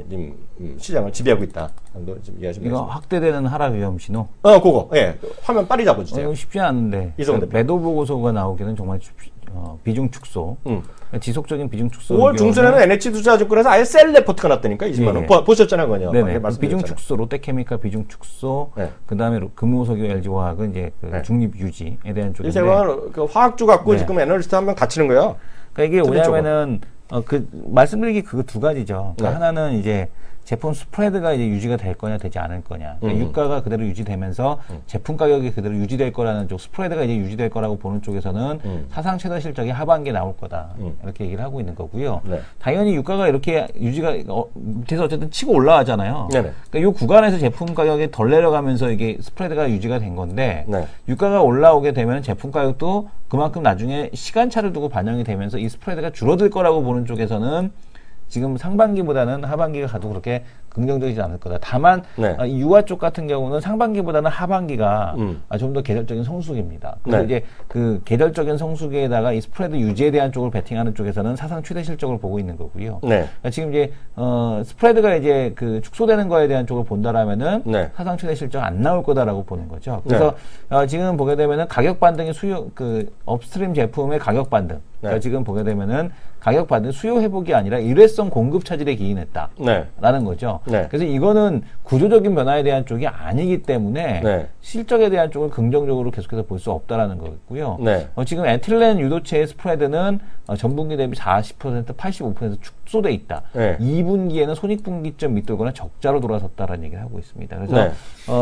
시장을 지배하고 있다. 정도 지금 이해하시면 이거 되겠습니다. 확대되는 하락 위험 신호? 그거. 예. 화면 빨리 잡아주세요. 이거 쉽지 않은데. 이성훈 대표. 매도 보고서가 나오기는 정말 비중 축소. 지속적인 비중 축소. 5월 중순에는 NH투자증권에서 아예 셀 레포트가 났다니까 20만 원. 보셨잖아요, 그거요. 네네. 비중 축소, 롯데케미칼 비중 축소. 네. 그다음에 금호석유, LG화학은 이제 중립 유지에 대한 쪽인데. 이세화는 그 화학주 갖고 지금 애널리스트 한 명 다치는 거예요. 그러니까 이게 뭐냐면은 말씀드리기 그거 두 가지죠. 그러니까 하나는 이제 제품 스프레드가 이제 유지가 될 거냐 되지 않을 거냐. 그러니까 유가가 그대로 유지되면서 제품 가격이 그대로 유지될 거라는 쪽, 스프레드가 이제 유지될 거라고 보는 쪽에서는 사상 최대 실적이 하반기에 나올 거다. 이렇게 얘기를 하고 있는 거고요. 네. 당연히 유가가 이렇게 유지가 밑에서 어쨌든 치고 올라가잖아요. 네네. 그러니까 이 구간에서 제품 가격이 덜 내려가면서 이게 스프레드가 유지가 된 건데 네. 유가가 올라오게 되면 제품 가격도 그만큼 나중에 시간차를 두고 반영이 되면서 이 스프레드가 줄어들 거라고 보는 쪽에서는 지금 상반기보다는 하반기가 가도 그렇게 긍정적이지 않을 거다. 다만 유화 쪽 같은 경우는 상반기보다는 하반기가 좀 더 계절적인 성수기입니다. 그래서 이제 그 계절적인 성수기에다가 이 스프레드 유지에 대한 쪽을 베팅하는 쪽에서는 사상 최대 실적을 보고 있는 거고요. 그러니까 지금 이제 스프레드가 이제 그 축소되는 거에 대한 쪽을 본다라면은 사상 최대 실적 안 나올 거다라고 보는 거죠. 그래서 지금 보게 되면은 가격 반등이 업스트림 제품의 가격 반등. 그러니까 지금 보게 되면은 가격 반등 수요 회복이 아니라 일회성 공급 차질에 기인했다라는 거죠. 그래서 이거는 구조적인 변화에 대한 쪽이 아니기 때문에 실적에 대한 쪽을 긍정적으로 계속해서 볼 수 없다라는 거고요. 지금 에틸렌 유도체의 스프레드는 전분기 대비 40%, 85% 축소돼 있다. 2분기에는 손익분기점 밑돌거나 적자로 돌아섰다라는 얘기를 하고 있습니다. 그래서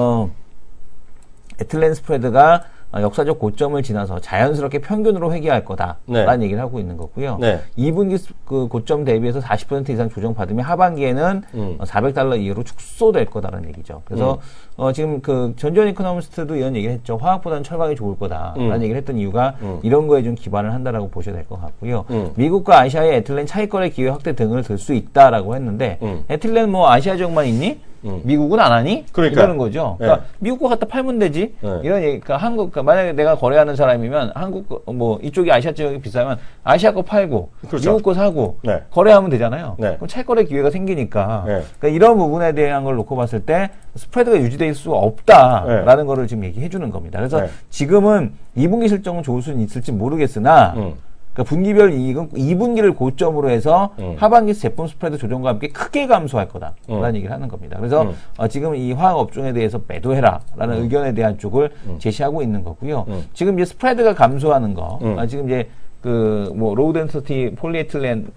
에틸렌 스프레드가 역사적 고점을 지나서 자연스럽게 평균으로 회귀할 거다라는 얘기를 하고 있는 거고요. 2분기 그 고점 대비해서 40% 이상 조정받으면 하반기에는 $400 이하로 축소될 거다라는 얘기죠. 그래서 지금 그 전지현 이코노미스트도 이런 얘기를 했죠. 화학보다는 철강이 좋을 거다라는 얘기를 했던 이유가 이런 거에 좀 기반을 한다라고 보셔야 될 것 같고요. 미국과 아시아의 에틸렌 차익거래 기회 확대 등을 들 수 있다라고 했는데 에틸렌 뭐 아시아 지역만 있니? 미국은 안 하니? 이러는 거죠. 그러니까 미국 거 갖다 팔면 되지. 이런 얘기. 그러니까 만약에 내가 거래하는 사람이면 한국 거, 뭐 이쪽이 아시아 지역이 비싸면 아시아 거 팔고 미국 거 사고 거래하면 되잖아요. 그럼 차익거래 기회가 생기니까. 그러니까 이런 부분에 대한 걸 놓고 봤을 때 스프레드가 유지될 수 없다라는 거를 지금 얘기해 주는 겁니다. 그래서 지금은 2분기 실적은 좋을 수는 있을지 모르겠으나 그러니까 분기별 이익은 2분기를 고점으로 해서 하반기 제품 스프레드 조정과 함께 크게 감소할 거다라는 얘기를 하는 겁니다. 그래서 지금 이 화학 업종에 대해서 매도해라라는 의견에 대한 쪽을 제시하고 있는 거고요. 지금 이제 스프레드가 감소하는 거, 지금 이제 뭐 로우 덴서티 폴리에틸렌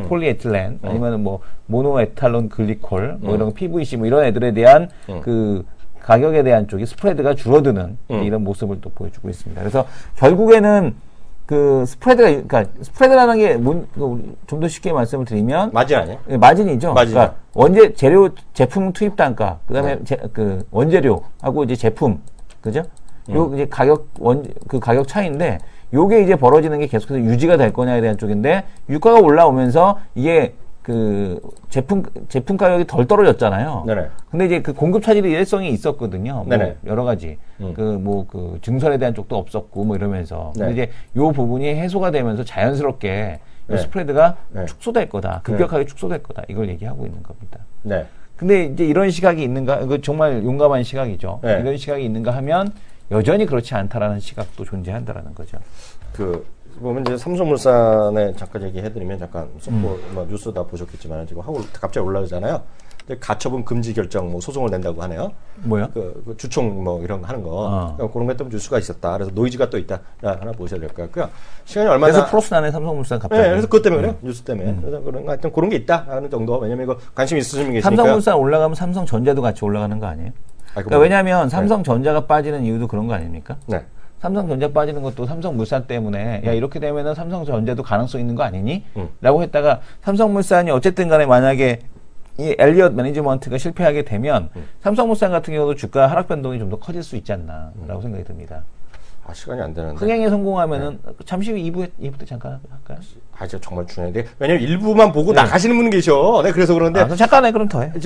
아니면 뭐 모노에탈론 글리콜 뭐 이런 PVC 뭐 이런 애들에 대한 그 가격에 대한 쪽이 스프레드가 줄어드는 이런 모습을 또 보여주고 있습니다. 그래서 결국에는 그 스프레드가, 그러니까 스프레드라는 게 좀 더 쉽게 말씀을 드리면 마진 아니에요? 네, 마진이죠. 마진이요. 그러니까 재료 제품 투입 단가, 그다음에 그 원재료하고 이제 제품, 그죠? 요 이제 그 가격 차이인데 요게 이제 벌어지는 게 계속해서 유지가 될 거냐에 대한 쪽인데 유가가 올라오면서 이게 그 제품 가격이 덜 떨어졌잖아요. 네네. 근데 이제 그 공급 차질의 일성이 있었거든요. 뭐 네네. 여러 가지 그 증설에 대한 쪽도 없었고 뭐 이러면서. 네. 근데 이제 요 부분이 해소가 되면서 자연스럽게 요 네. 스프레드가 네. 축소될 거다. 급격하게 축소될 거다. 이걸 얘기하고 있는 겁니다. 네. 근데 이제 이런 시각이 있는가? 그 정말 용감한 시각이죠. 네. 이런 시각이 있는가 하면 여전히 그렇지 않다라는 시각도 존재한다라는 거죠. 보면 이제 삼성물산에 잠깐 얘기해드리면 잠깐 속보 뭐 뉴스 다 보셨겠지만 지금 하고 갑자기 올라오잖아요. 근데 가처분 금지 결정 뭐 소송을 낸다고 하네요. 뭐요? 그 주총 뭐 이런 거 하는 거 그러니까 그런 것 때문에 뉴스가 있었다. 그래서 노이즈가 또 있다. 하나 보셔야 될 것 같고요. 시간이 얼마나 그래서 플러스 나네 삼성물산 갑자기. 네, 그래서 그것 때문에 그래요. 뉴스 때문에. 그래서 그런 거 하여튼 그런 게 있다 하는 정도. 왜냐면 이거 관심 있으신 분 계시니까. 삼성물산 올라가면 삼성전자도 같이 올라가는 거 아니에요? 그러니까 왜냐하면 삼성전자가 빠지는 이유도 그런 거 아닙니까? 네. 삼성전자 빠지는 것도 삼성물산 때문에 야 이렇게 되면은 삼성전자도 가능성 있는 거 아니니? 라고 했다가 삼성물산이 어쨌든 간에 만약에 이 엘리엇 매니지먼트가 실패하게 되면 삼성물산 같은 경우도 주가 하락 변동이 좀 더 커질 수 있지 않나 라고 생각이 듭니다. 시간이 안 되는데. 흥행에 성공하면은 잠시 후 2부 때 잠깐 할까요? 진짜 정말 중요한데. 왜냐면 일부만 보고 나가시는 분 계셔. 네, 그래서 그런데. 잠깐 해 그럼 더 해.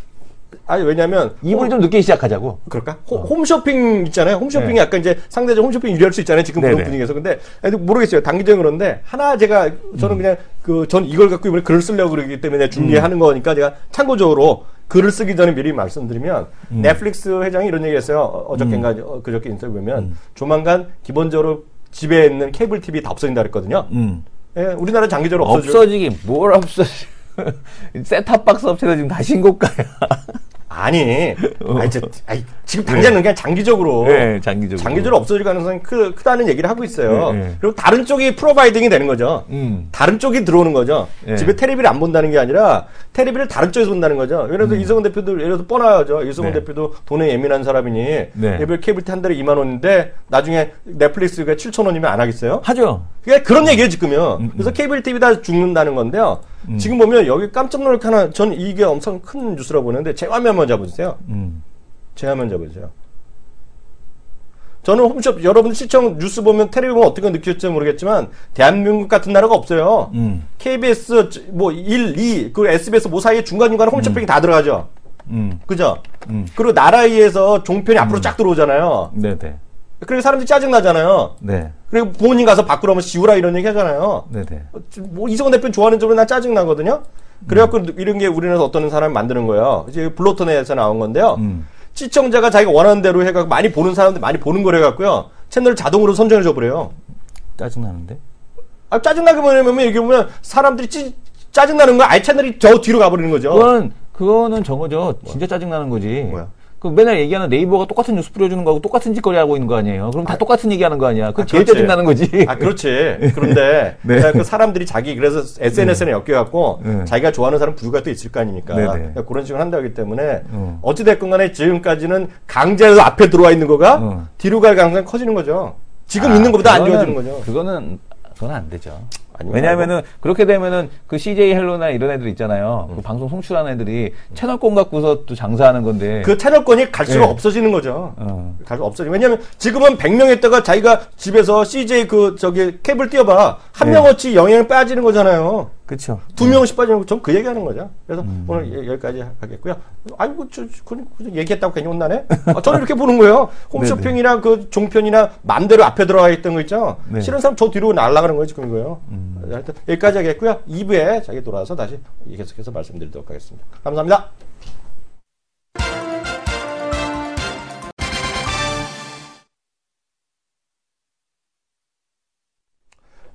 왜냐면 2부를 좀 늦게 시작하자고. 그럴까? 홈쇼핑 있잖아요. 홈쇼핑이 약간 이제 상대적으로 홈쇼핑 유리할 수 있잖아요. 지금 그런 분위기에서. 근데 모르겠어요. 단기적으로 그런데 하나 저는 그냥 전 이걸 갖고 이번에 글을 쓰려고 그러기 때문에 준비하는 거니까 제가 참고적으로 글을 쓰기 전에 미리 말씀드리면 넷플릭스 회장이 이런 얘기 했어요. 어저께인가 그저께 인터뷰 보면 조만간 기본적으로 집에 있는 케이블 TV 다 없어진다 그랬거든요. 예, 우리나라 장기적으로 없어지긴 뭘 없어지. 셋탑박스 업체도 지금 다 신고가야. 지금 당장은 그냥 장기적으로. 네, 장기적으로 없어질 가능성이 크다는 얘기를 하고 있어요. 그리고 다른 쪽이 프로바이딩이 되는 거죠. 다른 쪽이 들어오는 거죠. 집에 테레비를 안 본다는 게 아니라 테레비를 다른 쪽에서 본다는 거죠. 예를 들어서 이성훈 대표도 예를 들어서 뻔하죠. 이성훈 대표도 돈에 예민한 사람이니 예를 케이블 티 한 달에 2만 원인데 나중에 넷플릭스가 7천 원이면 안 하겠어요? 하죠. 그러니까 그런 얘기예요, 지금요. 그래서 케이블 TV 다 죽는다는 건데요. 지금 보면 여기 깜짝 놀랄 하나, 전 이게 엄청 큰 뉴스라고 보는데 제 화면 한번 잡아주세요. 제 화면 잡아주세요. 저는 홈숍 여러분 시청 뉴스 보면 테레비 보면 어떻게 느꼈을지 모르겠지만 대한민국 같은 나라가 없어요. KBS 뭐 1, 2 그리고 SBS 뭐 사이에 중간중간에 홈쇼핑이 다 들어가죠. 그죠? 그리고 나라에서 종편이 앞으로 쫙 들어오잖아요. 네네. 그리고 사람들이 짜증나잖아요. 네. 그리고 부모님 가서 바꾸라면 지우라 이런 얘기 하잖아요. 네네. 뭐 이성훈 대표는 좋아하는 점으로 난 짜증나거든요. 그래갖고 이런 게 우리나라에서 어떤 사람이 만드는 거예요. 이제 블로턴에서 나온 건데요. 시청자가 자기가 원하는 대로 해갖고 많이 보는 사람들 많이 보는 걸 해갖고요. 채널을 자동으로 선정해줘 버려요. 짜증나는데? 짜증나게 뭐냐면 이게 보면 사람들이 짜증나는 거 아예 채널이 저 뒤로 가버리는 거죠. 그거는 저거죠. 진짜 짜증나는 거지. 뭐야? 그 맨날 얘기하는 네이버가 똑같은 뉴스 뿌려주는 거하고 똑같은 짓거리 하고 있는 거 아니에요. 그럼 다 똑같은 얘기하는 거 아니야. 그건 제일 짜증나는 거지. 그렇지. 그런데 그 사람들이 그래서 SNS에 엮여갖고 자기가 좋아하는 사람 부류가 또 있을 거 아닙니까? 그러니까 그런 식으로 한다기 때문에 어찌됐건 간에 지금까지는 강제로 앞에 들어와 있는 거가 뒤로 갈 가능성이 커지는 거죠. 지금 있는 것보다 안 좋아지는 거죠. 그건 안 되죠. 왜냐하면은 그렇게 되면은 그 CJ 헬로나 이런 애들 있잖아요. 그 방송 송출하는 애들이 채널권 갖고서 또 장사하는 건데 그 채널권이 갈수록 없어지는 거죠. 갈수록 없어지는. 왜냐하면 지금은 100명 했다가 자기가 집에서 CJ 케이블 띄워봐 한 명어치 영향이 빠지는 거잖아요. 그렇죠. 2명씩 빠지는 거. 전 그 얘기하는 거죠. 그래서 오늘 여기까지 하겠고요. 아이고 얘기했다고 괜히 혼나네. 저는 이렇게 보는 거예요. 홈쇼핑이나 그 종편이나 맘대로 앞에 들어가 있던 거 있죠. 싫은 사람 저 뒤로 날아가는 거예요 지금 이거요. 하여튼 여기까지 하겠고요. 2부에 자기 돌아와서 다시 계속해서 말씀드리도록 하겠습니다. 감사합니다.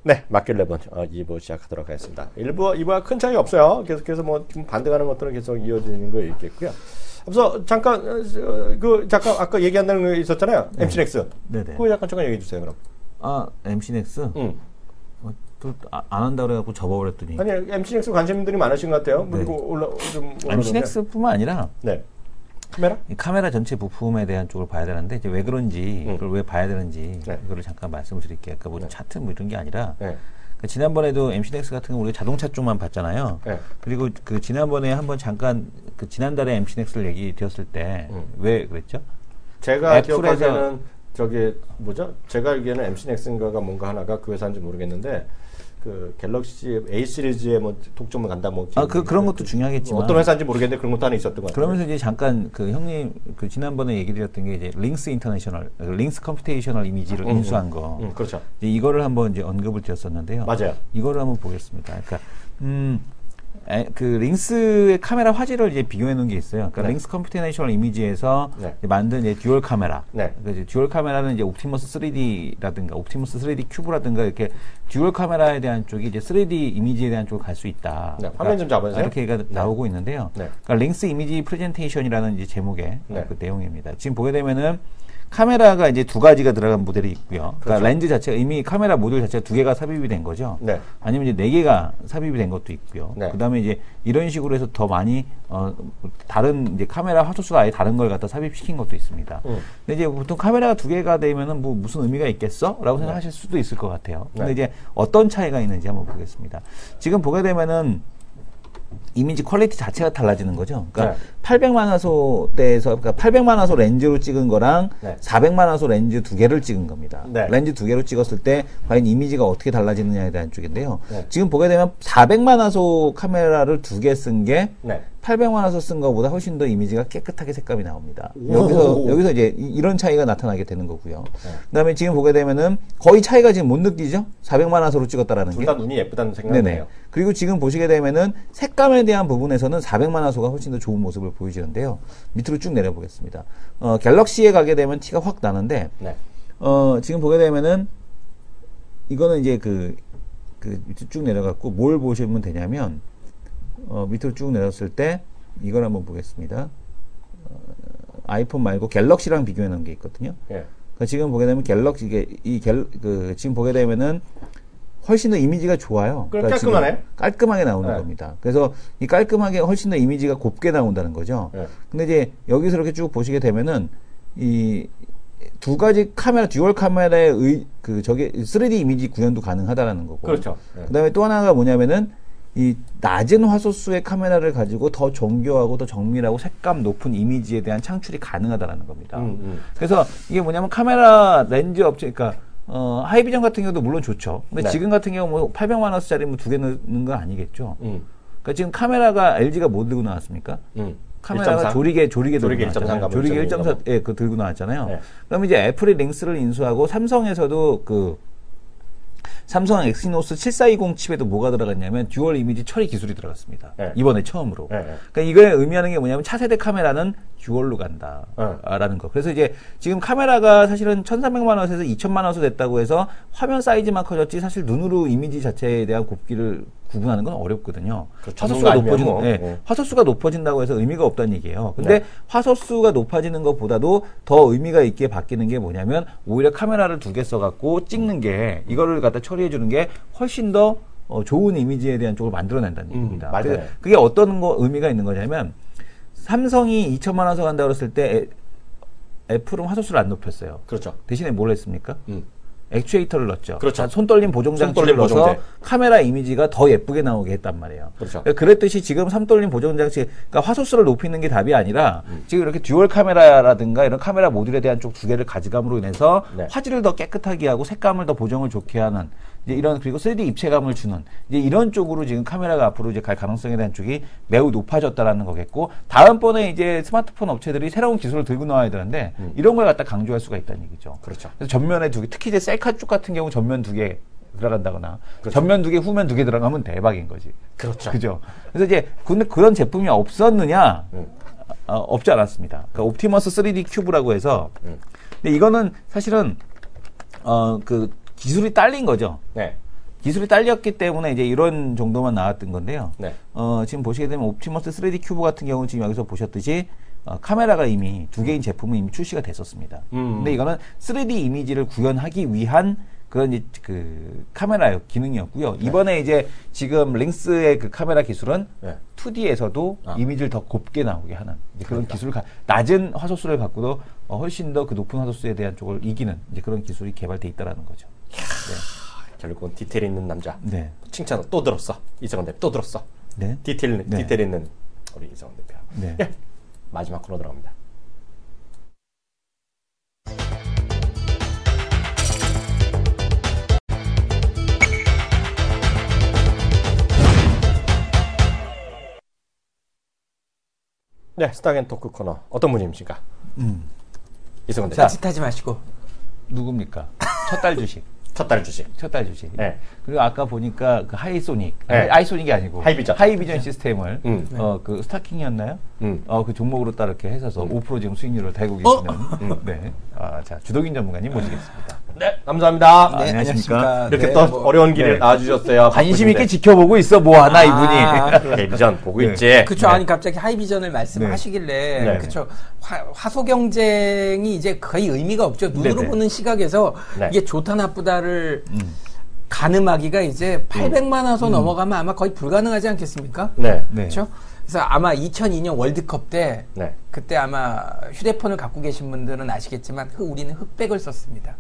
네, 마켓 레본 2부 시작하도록 하겠습니다. 1부, 2부와 큰 차이 없어요. 계속해서 뭐 좀 반등하는 것들은 계속 이어지는 거 있겠고요. 앞서 잠깐 잠깐 아까 얘기한다는 거 있었잖아요. 네. MC넥스. 네네. 그거 잠깐 얘기해 주세요. 그럼. MC넥스? 응. 또 안 한다 그래갖고 접어버렸더니. 아니 MC넥스 관심들이 많으신 것 같아요. 네. 그리고 좀 MC넥스뿐만 아니라. 네. 카메라? 이 카메라 전체 부품에 대한 쪽을 봐야 되는데 이제 왜 그런지 그걸 왜 봐야 되는지 네. 이거를 잠깐 말씀을 드릴게요. 아까 뭐 네. 차트 뭐 이런 게 아니라 네. 그러니까 지난번에도 MC넥스 같은 거 우리가 자동차 쪽만 봤잖아요. 네. 그리고 그 지난번에 한번 잠깐 그 지난달에 MC넥스를 얘기 드렸을 때 왜 그랬죠? 제가 애플에서 기억하기에는 저기 뭐죠? 제가 알기에는 MC넥스인가가 뭔가 하나가 그 회사인지 모르겠는데 그 갤럭시 A 시리즈에 뭐 독점을 간다 뭐 그런 것도 중요하겠지만 어떤 회사인지 모르겠는데 그런 것도 하나 있었던 것 같아요. 그러면서 이제 잠깐 그 형님 그 지난번에 얘기 드렸던 게 이제 링스 인터내셔널, 링스 컴퓨테이셔널 이미지를 인수한 거. 그렇죠. 이제 이거를 한번 이제 언급을 드렸었는데요. 맞아요. 이거를 한번 보겠습니다. 그러니까 그 링스의 카메라 화질을 이제 비교해 놓은 게 있어요. 그러니까 네. 링스 컴퓨테이셔널 이미지에서 네. 이제 만든 이제 듀얼 카메라. 네. 그러니까 이제 듀얼 카메라는 이제 옵티머스 3D라든가 옵티머스 3D 큐브라든가 이렇게 듀얼 카메라에 대한 쪽이 이제 3D 이미지에 대한 쪽으로 갈 수 있다. 네, 화면 좀 잡아주세요. 이렇게 나오고 있는데요. 네. 그러니까 링스 이미지 프레젠테이션이라는 이제 제목의 네. 그 내용입니다. 지금 보게 되면은 카메라가 이제 두 가지가 들어간 모델이 있고요. 그러니까 그렇죠. 렌즈 자체가 이미 카메라 모듈 자체가 두 개가 삽입이 된 거죠. 네. 아니면 이제 네 개가 삽입이 된 것도 있고요. 네. 그다음에 이제 이런 식으로 해서 더 많이 다른 이제 카메라 화소수가 아예 다른 걸 갖다 삽입시킨 것도 있습니다. 근데 이제 보통 카메라가 두 개가 되면은 뭐 무슨 의미가 있겠어?라고 생각하실 수도 있을 것 같아요. 근데 네. 이제 어떤 차이가 있는지 한번 보겠습니다. 지금 보게 되면은 이미지 퀄리티 자체가 달라지는 거죠. 그러니까 네. 800만 화소대에서 그러니까 800만 화소 렌즈로 찍은 거랑 네. 400만 화소 렌즈 두 개를 찍은 겁니다. 네. 렌즈 두 개로 찍었을 때 과연 이미지가 어떻게 달라지느냐에 대한 쪽인데요. 네. 지금 보게 되면 400만 화소 카메라를 두 개 쓴 게 네. 800만 화소 쓴 것보다 훨씬 더 이미지가 깨끗하게 색감이 나옵니다. 오. 여기서 이제 이런 차이가 나타나게 되는 거고요. 네. 그다음에 지금 보게 되면은 거의 차이가 지금 못 느끼죠? 400만 화소로 찍었다라는 게. 둘 다 눈이 예쁘다는 네네. 생각이네요. 그리고 지금 보시게 되면은 색감에 대한 부분에서는 400만 화소가 훨씬 더 좋은 모습을 보여지는데요. 밑으로 쭉 내려보겠습니다. 갤럭시에 가게 되면 티가 확 나는데, 네. 지금 보게 되면은 이거는 이제 밑으로 쭉 내려갔고 뭘 보시면 되냐면, 밑으로 쭉 내렸을 때 이걸 한번 보겠습니다. 아이폰 말고 갤럭시랑 비교해 놓은 게 있거든요. 예. 그러니까 지금 보게 되면 갤럭시 지금 보게 되면은 훨씬 더 이미지가 좋아요. 그러니까 지금 깔끔하네. 깔끔하게 나오는 네. 겁니다. 그래서 이 깔끔하게 훨씬 더 이미지가 곱게 나온다는 거죠. 네. 근데 이제 여기서 이렇게 쭉 보시게 되면은 이 두 가지 카메라, 듀얼 카메라의 저게 3D 이미지 구현도 가능하다라는 거고. 그렇죠. 네. 그다음에 또 하나가 뭐냐면은 이 낮은 화소수의 카메라를 가지고 더 정교하고 더 정밀하고 색감 높은 이미지에 대한 창출이 가능하다라는 겁니다. 그래서 이게 뭐냐면 카메라 렌즈 업체, 그러니까 하이비전 같은 경우도 물론 좋죠. 근데 네. 지금 같은 경우 뭐 800만 원짜리 뭐 두 개 넣는 건 아니겠죠. 그러니까 지금 카메라가 LG가 뭐 들고 나왔습니까? 카메라가 1.4? 조리개 조리개 들고 1.3 나왔잖아요. 가 조리개 1.2 가 1.4 예, 그 들고 나왔잖아요. 네. 그럼 이제 애플이 링스를 인수하고 삼성에서도 삼성 엑시노스 7420 칩에도 뭐가 들어갔냐면 듀얼 이미지 처리 기술이 들어갔습니다. 네. 이번에 처음으로. 네, 네. 그러니까 이거에 의미하는 게 뭐냐면 차세대 카메라는 듀얼로 간다라는 거. 그래서 이제 지금 카메라가 사실은 1,300만 원에서 2,000만 원 됐다고 해서 화면 사이즈만 커졌지 사실 눈으로 이미지 자체에 대한 곱기를 구분하는 건 어렵거든요. 그렇죠. 화소수가 전문가 아니면 높아진, 뭐. 화소수가 높아진다고 해서 의미가 없다는 얘기예요. 근데 네. 화소수가 높아지는 것보다도 더 의미가 있게 바뀌는 게 뭐냐면 오히려 카메라를 두 개 써갖고 찍는 게 이거를 갖다 처리해주는 게 훨씬 더 좋은 이미지에 대한 쪽을 만들어낸다는 얘기입니다. 맞아요. 그게 어떤 의미가 있는 거냐면 삼성이 2천만 원 서 간다고 그랬을 때 애플은 화소수를 안 높였어요. 그렇죠. 대신에 뭘 했습니까? 액추에이터를 넣었죠. 그렇죠. 손 떨림 보정장치를 손 떨림 넣어서 보정제. 카메라 이미지가 더 예쁘게 나오게 했단 말이에요. 그렇죠. 그랬듯이 지금 손 떨림 보정장치, 그러니까 화소수를 높이는 게 답이 아니라 지금 이렇게 듀얼 카메라라든가 이런 카메라 모듈에 대한 쪽 두 개를 가져감으로 인해서 네. 화질을 더 깨끗하게 하고 색감을 더 보정을 좋게 하는 이제 이런 그리고 3D 입체감을 주는 이제 이런 쪽으로 지금 카메라가 앞으로 이제 갈 가능성에 대한 쪽이 매우 높아졌다라는 거겠고 다음번에 이제 스마트폰 업체들이 새로운 기술을 들고 나와야 되는데 이런 걸 갖다 강조할 수가 있다는 얘기죠. 그렇죠. 그래서 전면에 두 개, 특히 이제 셀카 쪽 같은 경우 전면 두 개 들어간다거나 그렇죠. 전면 두 개, 후면 두 개 들어가면 대박인 거지. 그렇죠. 그죠? 그래서 이제 근데 그런 제품이 없었느냐? 없지 않았습니다. 그러니까 옵티머스 3D 큐브라고 해서 근데 이거는 사실은 그 기술이 딸린 거죠. 네. 기술이 딸렸기 때문에 이제 이런 정도만 나왔던 건데요. 네. 지금 보시게 되면 옵티머스 3D 큐브 같은 경우는 지금 여기서 보셨듯이 카메라가 이미 두 개인 제품은 이미 출시가 됐었습니다. 근데 이거는 3D 이미지를 구현하기 위한 그런 이제 그 카메라 기능이었고요. 이번에 이제 지금 링스의 그 카메라 기술은 2D에서도 이미지를 더 곱게 나오게 하는 이제 그런 기술을 낮은 화소수를 갖고도 훨씬 더 그 높은 화소수에 대한 쪽을 이기는 이제 그런 기술이 개발돼 있다라는 거죠. 네. 결국은 디테일 있는 남자. 네. 칭찬을 또 들었어. 이성원 대표 또 들었어. 네. 디테일 있는 우리 이성원 대표. 네. 예. 마지막 코너 들어갑니다. 네, 스타겐 토크 코너 어떤 분이십니까? 이성원 대표. 짓하지 마시고. 누굽니까? 첫 달 주식. 첫 달 주식. 첫 달 주식. 네. 그리고 아까 보니까 그 하이소닉, 네. 아이소닉이 아니고 하이비전 시스템을 그 스타킹이었나요? 그 종목으로 따라 이렇게 해서 5% 지금 수익률을 달고 계시는 네. 자, 주동인 전문가님 모시겠습니다. 네, 감사합니다. 네, 안녕하십니까. 이렇게 네, 또 어려운 길을 나와주셨어요. 관심 있게 지켜보고 있어 뭐 하나 이분이. 텔레비전 보고 있지. 그쵸. 아니, 갑자기 하이비전을 말씀하시길래. 네. 그쵸. 화소 경쟁이 이제 거의 의미가 없죠. 눈으로 네네. 보는 시각에서 네. 이게 좋다 나쁘다를 가늠하기가 이제 800만 화소 넘어가면 아마 거의 불가능하지 않겠습니까? 네. 네. 그렇죠? 그래서 아마 2002년 월드컵 때 네. 그때 아마 휴대폰을 갖고 계신 분들은 아시겠지만 우리는 흑백을 썼습니다.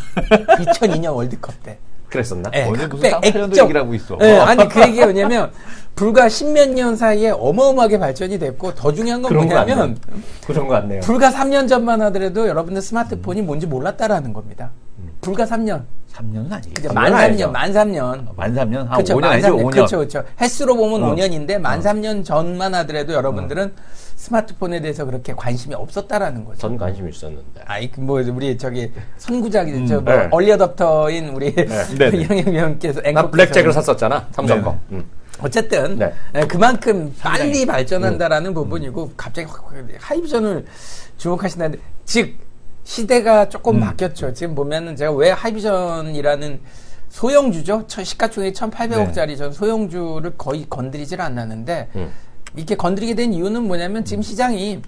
2002년 월드컵 때. 그랬었나? 네, 오늘 무슨 흑백, 8년도 액정. 얘기를 하고 있어. 네, 아니 그 얘기가 뭐냐면 불과 10몇 년 사이에 어마어마하게 발전이 됐고 더 중요한 건 그런 거 뭐냐면 그런 거 같네요. 불과 3년 전만 하더라도 여러분들 스마트폰이 뭔지 몰랐다라는 겁니다. 불과 3년. 3년은 아니겠죠. 이제 만 3년, 만 3년. 만 3년? 한 그렇죠. 5년 만 아니죠? 3년. 5년. 그렇죠, 그렇죠. 횟수로 보면 5년인데 만 3년 전만 하더라도 여러분들은 스마트폰에 대해서 그렇게 관심이 없었다라는 거죠. 전 관심이 있었는데. 아이, 뭐, 우리 저기, 선구작이, 뭐, 네. 얼리어답터인 우리, 이영혁 위원께서, 나 블랙잭을 샀었잖아. 삼성 거. 어쨌든, 네. 그만큼 빨리 발전한다라는 부분이고, 갑자기 하이비전을 주목하신다는데, 즉, 시대가 조금 바뀌었죠. 지금 보면은 제가 왜 하이비전이라는 소형주죠? 시가총액 1,800억짜리 전 소형주를 거의 건드리질 않았는데, 이렇게 건드리게 된 이유는 뭐냐면 지금 시장이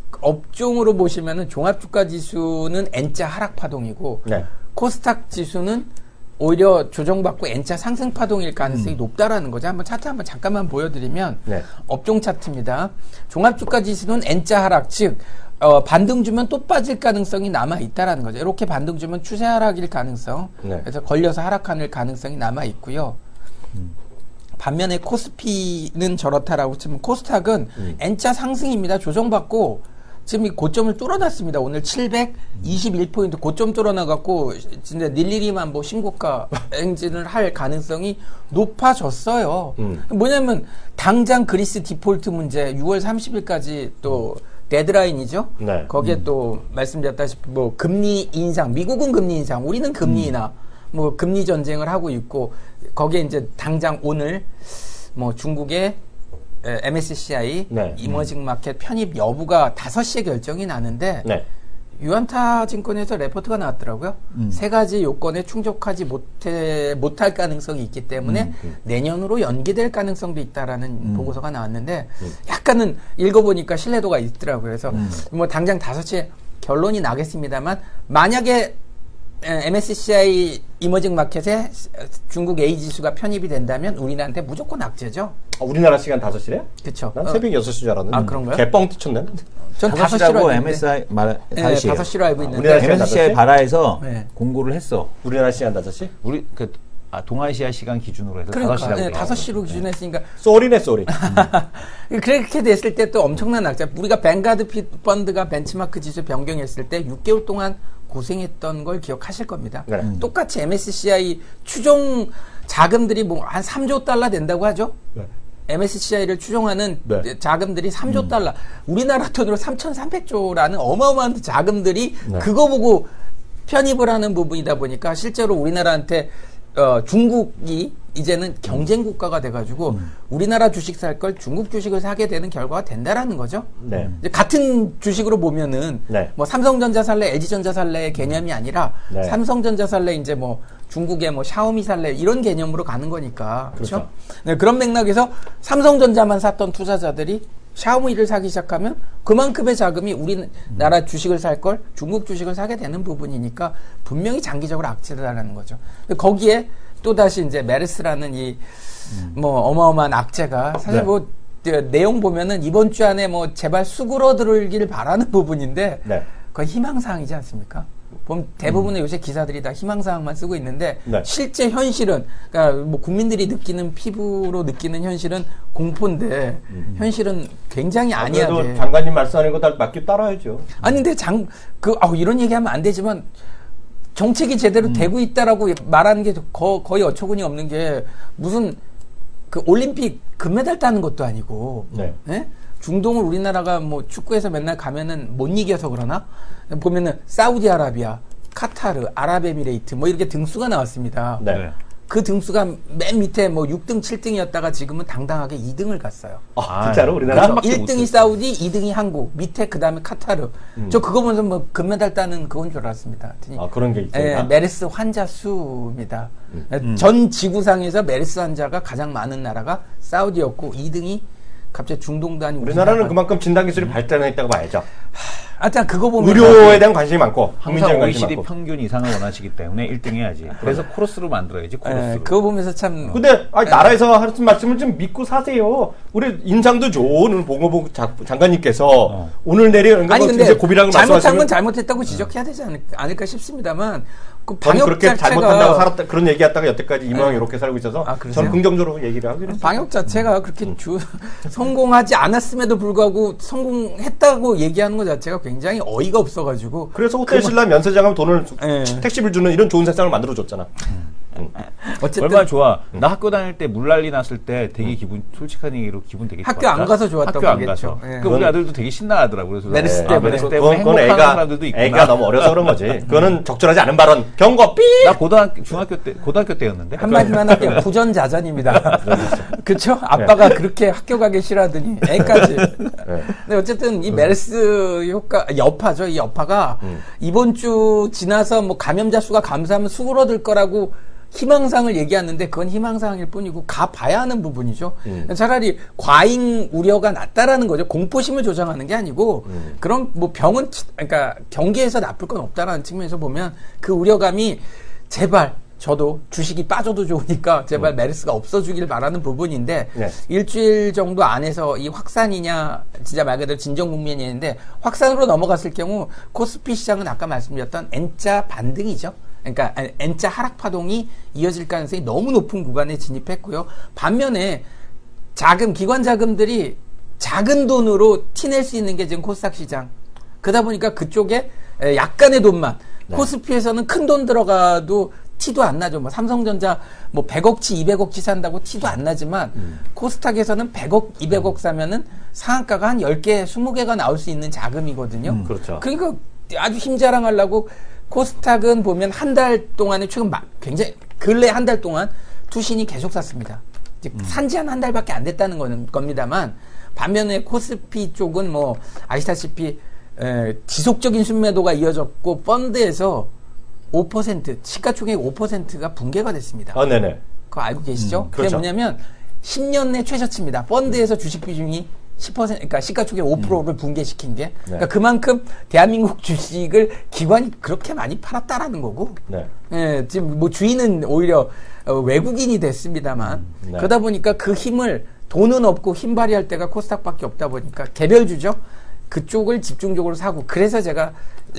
업종으로 보시면은 종합주가 지수는 N자 하락 파동이고 네. 코스닥 지수는 오히려 조정받고 N자 상승 파동일 가능성이 높다라는 거죠. 한번 차트 한번 잠깐만 보여드리면 네. 업종 차트입니다. 종합주가 지수는 N자 하락, 즉 반등 주면 또 빠질 가능성이 남아 있다라는 거죠. 이렇게 반등 주면 추세 하락일 가능성, 네. 그래서 걸려서 하락하는 가능성이 남아 있고요. 반면에 코스피는 저렇다라고 치면 코스닥은 N자 상승입니다. 조정받고 지금 이 고점을 뚫어놨습니다. 오늘 721포인트 고점 뚫어놔갖고 진짜 일일이만 뭐 신고가 행진을 할 가능성이 높아졌어요. 뭐냐면 당장 그리스 디폴트 문제 6월 30일까지 또 데드라인이죠. 네. 거기에 또 말씀드렸다시피 뭐 금리 인상, 미국은 금리 인상, 우리는 금리 인하, 뭐 금리 전쟁을 하고 있고 거기에 이제 당장 오늘 뭐 중국의 MSCI 네. 이머징 마켓 편입 여부가 5시에 결정이 나는데 네. 유안타 증권에서 레포트가 나왔더라고요. 세 가지 요건에 충족하지 못할 가능성이 있기 때문에 내년으로 연기될 가능성도 있다라는 보고서가 나왔는데 약간은 읽어보니까 신뢰도가 있더라고요. 그래서 뭐 당장 5시에 결론이 나겠습니다만 만약에 MSCI 이머징 마켓에 중국 A 지수가 편입이 된다면 우리나라한테 무조건 악재죠. 우리나라 시간 5시래? 그쵸. 난 새벽 6시 줄 알았는데. 아, 그런가요? 개뻥 뛰쳤네. 전 5시로 5시라고 알고 있는데. MSI 말 네, 5시예요. 5시로 알고 있는데. 우리나라 시간 MSCI 5시? 바라에서 네. 공고를 했어. 우리나라 시간 5시? 우리 동아시아 시간 기준으로 해서 그러니까 5시라고. 네, 5시로 기준했으니까 쏘리네, 쏘리. 그렇게 됐을 때 또 엄청난 악재. 우리가 뱅가드 펀드가 벤치마크 지수 변경했을 때 6개월 동안 고생했던 걸 기억하실 겁니다. 네. 똑같이 MSCI 추종 자금들이 뭐 한 3조 달러 된다고 하죠. 네. MSCI를 추종하는 네. 자금들이 3조 달러. 우리나라 돈으로 3,300조라는 어마어마한 자금들이 네. 그거 보고 편입을 하는 부분이다 보니까 실제로 우리나라한테 중국이 이제는 경쟁 국가가 돼가지고 우리나라 주식 살 걸 중국 주식을 사게 되는 결과가 된다라는 거죠. 네. 이제 같은 주식으로 보면은 네. 뭐 삼성전자 살래, LG전자 살래의 개념이 아니라 네. 삼성전자 살래 이제 뭐 중국의 뭐 샤오미 살래 이런 개념으로 가는 거니까 그렇죠. 그렇죠. 네, 그런 맥락에서 삼성전자만 샀던 투자자들이 샤오미를 사기 시작하면 그만큼의 자금이 우리나라 주식을 살 걸 중국 주식을 사게 되는 부분이니까 분명히 장기적으로 악재다라는 거죠. 거기에 또 다시 이제 메르스라는 이 뭐 어마어마한 악재가 사실 네. 뭐 내용 보면은 이번 주 안에 뭐 제발 수그러들기를 바라는 부분인데 네. 그건 희망사항이지 않습니까? 보면 대부분의 요새 기사들이 다 희망사항만 쓰고 있는데 네. 실제 현실은 그러니까 뭐 국민들이 느끼는 피부로 느끼는 현실은 공포인데 현실은 굉장히 아니야. 그래도 장관님 말씀하는 거 다 맞게 따라야죠. 아니 근데 이런 얘기하면 안 되지만 정책이 제대로 되고 있다라고 말하는 게 거의 어처구니 없는 게 무슨 그 올림픽 금메달 따는 것도 아니고 네. 예? 중동을 우리나라가 뭐 축구에서 맨날 가면은 못 이겨서 그러나 보면은 사우디아라비아, 카타르, 아랍에미레이트 뭐 이렇게 등수가 나왔습니다. 네. 그 등수가 맨 밑에 뭐 6등, 7등이었다가 지금은 당당하게 2등을 갔어요. 아, 진짜로 우리나라 한 그렇죠. 바퀴 1등이 사우디, 2등이 한국, 밑에 그 다음에 카타르. 저 그거 보면서 뭐 금메달 따는 그건 줄 알았습니다. 아, 그런 게 있습니다. 메르스 환자 수입니다. 전 지구상에서 메르스 환자가 가장 많은 나라가 사우디였고 2등이 갑자기 중동도 아니고 우리나라는 그만큼 진단 기술이 발전했다고 봐야죠. 하여튼 그거 보면 의료에 대한 관심이 많고 항상 국민적인 관심이 OECD 많고. 평균 이상을 원하시기 때문에 1등 해야지. 그래서 코러스로 만들어야지, 코러스로. 그거 보면서 참 근데 나라에서 하신 말씀을 좀 믿고 사세요. 우리 인상도 좋은 보건복 장관님께서 오늘 내일 아니 근데 고비랑을 잘못한 말씀하시면 건 잘못했다고 지적해야 되지 않을까 싶습니다만 그 저는 방역 그렇게 자체가 잘못한다고 살았다 그런 얘기했다가 여태까지 이 모양 이렇게 살고 있어서 그러세요? 저는 긍정적으로 얘기를 하기로 했어요. 방역 자체가 그렇게 성공하지 않았음에도 불구하고 성공했다고 얘기하는 것 자체가 굉장히 어이가 없어가지고 그래서 호텔 신라 면세장하면 돈을 예. 택시비를 주는 이런 좋은 세상을 만들어줬잖아. 어쨌든 얼마나 좋아. 나 학교 다닐 때 물난리 났을 때 되게 솔직한 얘기로 기분 되게 학교 좋았다. 안 가서 좋았다고 학교 안 얘기했죠. 가서. 예. 그 우리 아들도 되게 신나하더라고. 그래서 메르스 아, 때문에. 메르스 때문에 그건 행복한 사람들도 있구나. 애가 너무 어려서 그런 거지. 그거는 적절하지 않은 발언. 경고 삐. 나 고등학교 때였는데. 한마디만 할게요. 부전자전입니다. 그렇죠? 아빠가 그렇게 학교 가기 싫어하더니 애까지. 근데 어쨌든 이 메르스 여파죠. 이 여파가 이번 주 지나서 뭐 감염자 수가 감소하면 수그러들 거라고 희망사항을 얘기하는데 그건 희망사항일 뿐이고 가봐야 하는 부분이죠. 차라리 과잉 우려가 낫다라는 거죠. 공포심을 조장하는 게 아니고 그런 뭐 병은 그러니까 경계에서 나쁠 건 없다라는 측면에서 보면 그 우려감이 제발 저도 주식이 빠져도 좋으니까 제발 메르스가 없어주길 바라는 부분인데 네. 일주일 정도 안에서 이 확산이냐 진짜 말 그대로 진정 국면이었는데 확산으로 넘어갔을 경우 코스피 시장은 아까 말씀드렸던 N자 반등이죠. 그러니까 N자 하락 파동이 이어질 가능성이 너무 높은 구간에 진입했고요. 반면에 기관 자금들이 작은 돈으로 티낼 수 있는 게 지금 코스닥 시장. 그러다 보니까 그쪽에 약간의 돈만 코스피에서는 큰 돈 들어가도 티도 안 나죠. 뭐 삼성전자 뭐 100억치, 200억치 산다고 티도 안 나지만 코스닥에서는 100억, 200억 사면은 상한가가 한 10개, 20개가 나올 수 있는 자금이거든요. 그렇죠. 그러니까 아주 힘자랑하려고 코스닥은 보면 한 달 동안에 최근 굉장히 근래 한 달 동안 투신이 계속 샀습니다. 산지 한 달밖에 안 됐다는 겁니다만 반면에 코스피 쪽은 뭐 아시다시피 지속적인 순매도가 이어졌고 펀드에서 5% 시가총액 5%가 붕괴가 됐습니다. 아, 네네. 그거 알고 계시죠? 그게 그렇죠. 뭐냐면 10년 내 최저치입니다. 펀드에서 주식 비중이 10%, 그러니까 시가총액 5%를 붕괴시킨 게, 그러니까 그만큼 대한민국 주식을 기관이 그렇게 많이 팔았다라는 거고, 네. 예, 지금 뭐 주인은 오히려 외국인이 됐습니다만, 네. 그러다 보니까 그 힘을 돈은 없고 힘 발휘할 때가 코스닥밖에 없다 보니까 개별주죠. 그쪽을 집중적으로 사고, 그래서 제가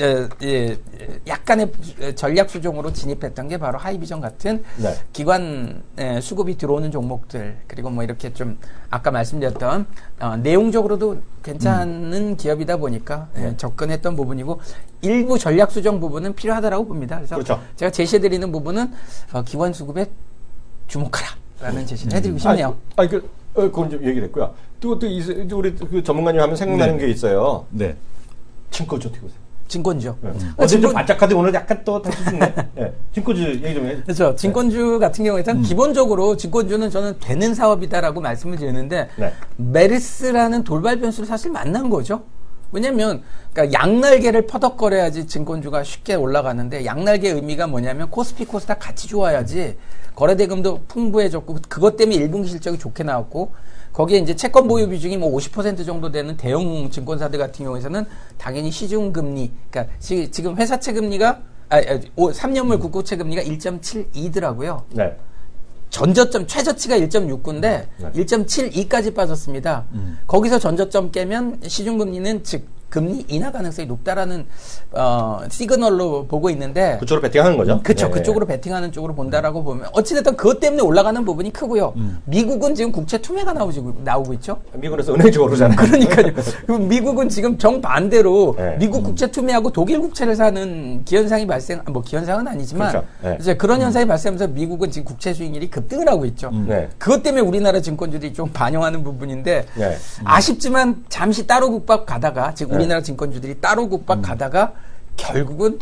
약간의 전략 수종으로 진입했던 게 바로 하이비전 같은 네. 기관 수급이 들어오는 종목들, 그리고 뭐 이렇게 좀 아까 말씀드렸던 내용적으로도 괜찮은 기업이다 보니까 접근했던 부분이고, 일부 전략 수정 부분은 필요하다라고 봅니다. 그래서 그렇죠. 제가 제시해드리는 부분은 기관 수급에 주목하라라는 제시를 해드리고 싶네요. 그건 좀 얘기를 했고요. 또 우리 그 전문가님 하면 생각나는 게 있어요. 네. 친거 좀 튀고세요. 증권주. 어제 좀 반짝하더니 오늘 약간 또 다시 죽네. 네. 증권주 얘기 좀 해. 그렇죠. 증권주 같은 경우에는 기본적으로 증권주는 저는 되는 사업이다라고 말씀을 드리는데 네. 메르스라는 돌발 변수를 사실 만난 거죠. 왜냐면 그러니까 양날개를 퍼덕거려야지 증권주가 쉽게 올라가는데 양날개의 의미가 뭐냐면 코스피 코스닥 같이 좋아야지 거래대금도 풍부해졌고 그것 때문에 1분기 실적이 좋게 나왔고 거기에 이제 채권 보유 비중이 뭐 50% 정도 되는 대형 증권사들 같은 경우에는 당연히 시중금리 그러니까 지금 회사채 금리가 3년물 국고채 금리가 1.72더라고요. 네. 전저점 최저치가 1.69인데 1.72까지 빠졌습니다. 거기서 전저점 깨면 시중금리는 즉 금리 인하 가능성이 높다라는 시그널로 보고 있는데 그쪽으로 베팅하는 거죠? 그렇죠. 네. 그쪽으로 베팅하는 쪽으로 본다라고 보면 어찌됐든 그것 때문에 올라가는 부분이 크고요. 미국은 지금 국채 투매가 나오고 있죠. 미국에서 은행주 오르잖아요. 그러니까요. 그럼 미국은 지금 정반대로 네. 미국 국채 투매하고 독일 국채를 사는 기현상이 기현상은 아니지만 그렇죠. 네. 이제 그런 현상이 발생하면서 미국은 지금 국채 수익률이 급등을 하고 있죠. 네. 그것 때문에 우리나라 증권주들이 좀 반영하는 부분인데 네. 아쉽지만 잠시 따로 국밥 가다가 즉 네. 우리나라 증권주들이 따로 국밥 가다가 결국은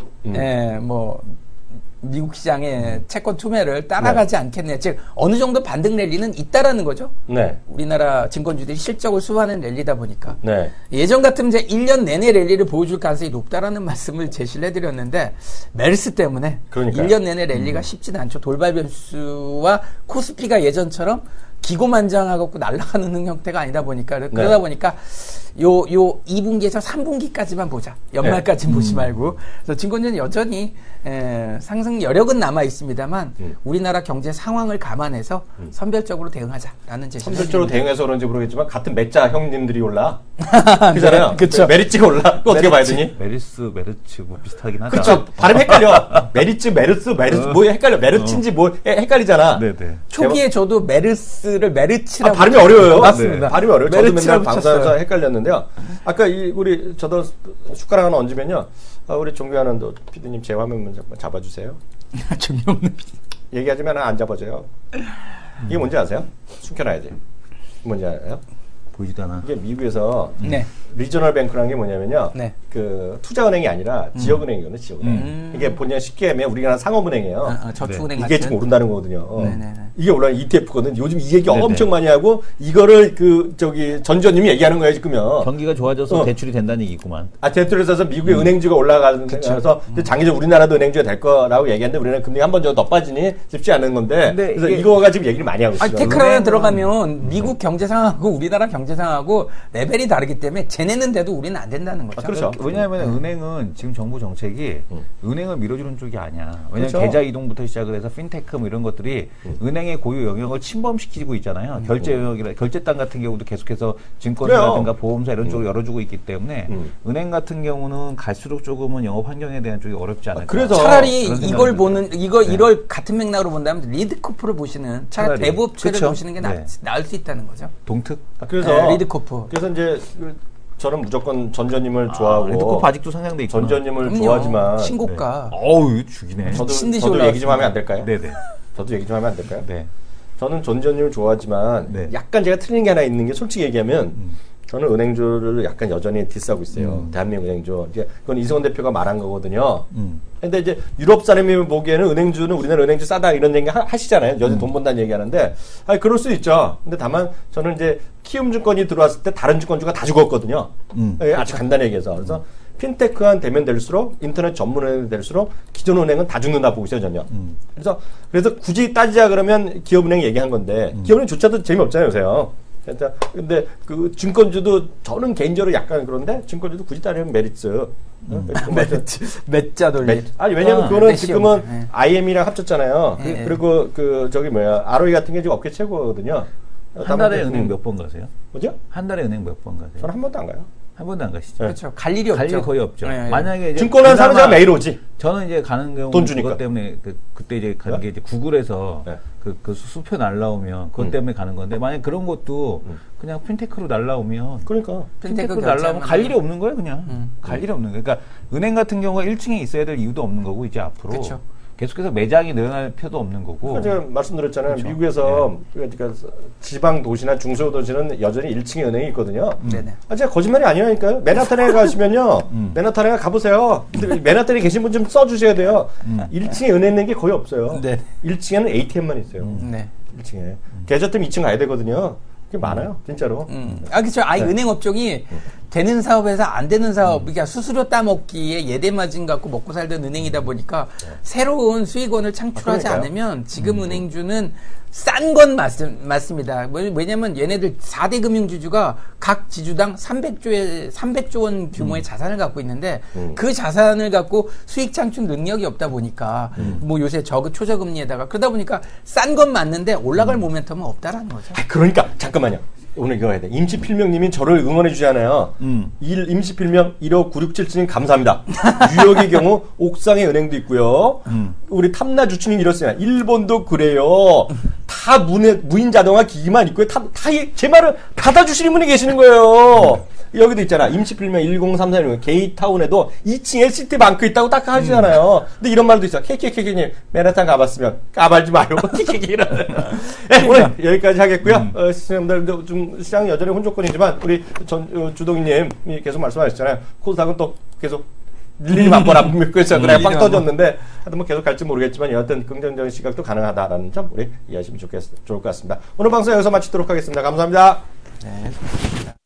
미국 시장의 채권 투매를 따라가지 않겠네. 즉 어느 정도 반등 랠리는 있다라는 거죠. 네. 우리나라 증권주들이 실적을 수반하는 랠리다 보니까. 네. 예전 같으면 이제 1년 내내 랠리를 보여줄 가능성이 높다라는 말씀을 제시를 해드렸는데 메르스 때문에 그러니까요. 1년 내내 랠리가 쉽지는 않죠. 돌발 변수와 코스피가 예전처럼 기고만장하고 날아가는 형태가 아니다 보니까 그러다 보니까 요 2분기에서 3분기까지만 보자. 연말까지 보지 말고. 그래서 증권주는 여전히 상승 여력은 남아 있습니다만 우리나라 경제 상황을 감안해서 선별적으로 대응하자라는 제시를 선별적으로 대응해서 그런지 모르겠지만 같은 매자 형님들이 올라. 그잖아요. 그쵸. 메리츠가 올라. 그거 어떻게 봐야 되니? 메르츠 뭐 비슷하긴 하다. 그렇죠. 발음 헷갈려. 메리츠, 메르스, 뭐 헷갈려. 메르츠인지 뭐 헷갈리잖아. 네네. 초기에 저도 메르스를 메르츠라고 발음이 어려워요. 맞습니다. 네. 발음이 어려워요. 저도 맨날 메르츠라고 방송에서 붙였어요. 헷갈렸는데요. 아까 우리 저도 숟가락 하나 얹으면요. 우리 존경하는 PD님 제 화면 잡아주세요. 존경하는 얘기하지만 안 잡아줘요. 이게 뭔지 아세요? 숨겨놔야지. 뭔지 알아요? 보이지도 않아. 이게 미국에서 네. 리저널 뱅크라는 게 뭐냐면요. 네. 그 투자은행이 아니라 지역은행이거든요. 지역은행. 이게 본연 쉽게 하면 우리나라 상업은행이에요. 저축은행 이게 같은. 지금 오른다는 거거든요. 네네네. 이게 올라간 ETF거든. 요즘 이 얘기 네네. 엄청 많이 하고 이거를 전주님이 얘기하는 거예요 지금요. 경기가 좋아져서 대출이 된다는 얘기구만. 대출에서 미국의 은행주가 올라가서 장기적으로 우리나라도 은행주가 될 거라고 얘기했는데 우리나라 금리가 한 번 더 빠지니 쉽지 않은 건데 근데 그래서 이게- 이거가 지금 얘기를 많이 하고 있어요. 테크라에 들어가면 미국 경제 상황하고 우리나라 경제 상황하고 레벨이 다르기 때문에 쟤네는 돼도 우리는 안 된다는 거죠. 그렇죠. 왜냐하면 은행은 지금 정부 정책이 은행을 밀어주는 쪽이 아니야. 왜냐하면 그렇죠. 계좌 이동부터 시작을 해서 핀테크 뭐 이런 것들이 은행의 고유 영역을 침범시키고 있잖아요. 결제 영역이라 결제단 같은 경우도 계속해서 증권사라든가 보험사 이런 쪽으로 열어주고 있기 때문에 은행 같은 경우는 갈수록 조금은 영업 환경에 대한 쪽이 어렵지 않을까. 그래서 차라리 그런 생각이 이걸 들어요. 보는 이걸 같은 맥락으로 본다면 리드코프를 보시는 차라리 차라리. 대부업체를 그쵸. 보시는 게 네. 나을 수 있다는 거죠. 동특. 그래서 리드코프. 그래서 이제 저는 무조건 전전님을 좋아하고 리드코프 아직도 상장돼 있구나. 전전님을 그럼요. 좋아하지만 신고가. 어우 죽이네. 신듯이 저도 얘기 좀 올라왔습니다. 하면 안 될까요? 네네. 저도 얘기 좀 하면 안 될까요? 네. 저는 전전님을 좋아하지만 네. 약간 제가 틀린 게 하나 있는 게 솔직히 얘기하면 저는 은행주를 약간 여전히 디스하고 있어요. 대한민국 은행주. 이제 그건 이승원 대표가 말한 거거든요. 근데 이제 유럽 사람이 보기에는 은행주는 우리나라 은행주 싸다 이런 얘기 하시잖아요. 여전히 돈 번다는 얘기 하는데, 그럴 수 있죠. 근데 다만 저는 이제 키움증권이 들어왔을 때 다른 증권주가 다 죽었거든요. 아주 간단히 얘기해서. 그래서 핀테크한 되면 될수록 인터넷 전문은행이 될수록 기존 은행은 다 죽는다 보고 있어요, 전혀. 그래서 굳이 따지자 그러면 기업은행 얘기한 건데, 기업은행조차도 재미없잖아요, 요새요. 근데 그 증권주도 저는 개인적으로 약간 그런데 증권주도 굳이 따르면 메리츠. 몇 돌리. 아니 왜냐면 그거는 메시오. 지금은 네. IM이랑 합쳤잖아요. 네. 그리고 저기 ROE 같은 게 지금 업계 최고거든요. 한 달에 은행 몇 번 가세요? 뭐죠? 한 달에 은행 몇 번 가세요? 저는 한 번도 안 가요. 한 번도 안 가시죠? 그렇죠. 갈 일이 없죠. 갈 일 거의 없죠. 네. 만약에 이제 증권하는 사람은 제가 그나마 매일 오지. 저는 이제 가는 경우 돈 주니까. 그것 때문에 그때 이제 가는 게 이제 구글에서 네. 그 수표 날라오면 그것 때문에 가는 건데 만약 그런 것도 그냥 핀테크로 날라오면 그러니까. 핀테크로 날라오면 갈 일이 없는 거예요, 그냥. 갈 일이 없는 거예요. 그러니까 은행 같은 경우가 1층에 있어야 될 이유도 없는 거고 이제 앞으로. 그쵸. 계속해서 매장이 늘어날 필요도 없는 거고. 제가 말씀드렸잖아요. 그렇죠. 미국에서 그러니까 지방 도시나 중소 도시는 여전히 1층에 은행이 있거든요. 네네. 제가 거짓말이 아니라니까요. 맨하탄에 가시면요. 맨하탄에 가보세요. 근데 맨하탄에 계신 분 좀 써주셔야 돼요. 1층에 은행 있는 게 거의 없어요. 네. 1층에는 ATM만 있어요. 네. 1층에. 계좌 때문에 2층 가야 되거든요. 그게 많아요. 진짜로. 그렇죠. 아예 은행 업종이 되는 사업에서 안 되는 사업, 그러니까 수수료 따먹기에 예대 마진 갖고 먹고 살던 은행이다 보니까 새로운 수익원을 창출하지 그러니까요. 않으면 지금 은행주는 싼 건 맞습니다. 왜냐면 얘네들 4대 금융주주가 각 지주당 300조 원 규모의 자산을 갖고 있는데 그 자산을 갖고 수익 창출 능력이 없다 보니까 뭐 요새 초저금리에다가 그러다 보니까 싼 건 맞는데 올라갈 모멘텀은 없다라는 거죠. 그러니까 잠깐만요. 오늘 이거 해야 돼. 임시필명님이 저를 응원해 주잖아요. 임시필명 15967님 감사합니다. 뉴욕의 경우 옥상에 은행도 있고요. 우리 탐나주추님 이렇습니다. 일본도 그래요. 다 무인 자동화 기기만 있고요. 제 말을 받아주시는 분이 계시는 거예요. 여기도 있잖아. 임시필명 1034님 게이타운에도 2층에 시티방크 있다고 딱 하시잖아요. 근데 이런 말도 있어. 케케케케님 맨하탄 가봤으면 까발지 마요. 케케케 네, 오늘 여기까지 하겠고요. 시청자분들도 좀 시장이 여전히 혼조권이지만 우리 주동희님이 계속 말씀하셨잖아요. 코스닥은 또 계속 밀리지 맞거나 그래서 그래 빵 터졌는데 하여튼 뭐 계속 갈지 모르겠지만 여하튼 긍정적인 시각도 가능하다라는 점 우리 이해하시면 좋을 것 같습니다. 오늘 방송 여기서 마치도록 하겠습니다. 감사합니다. 네.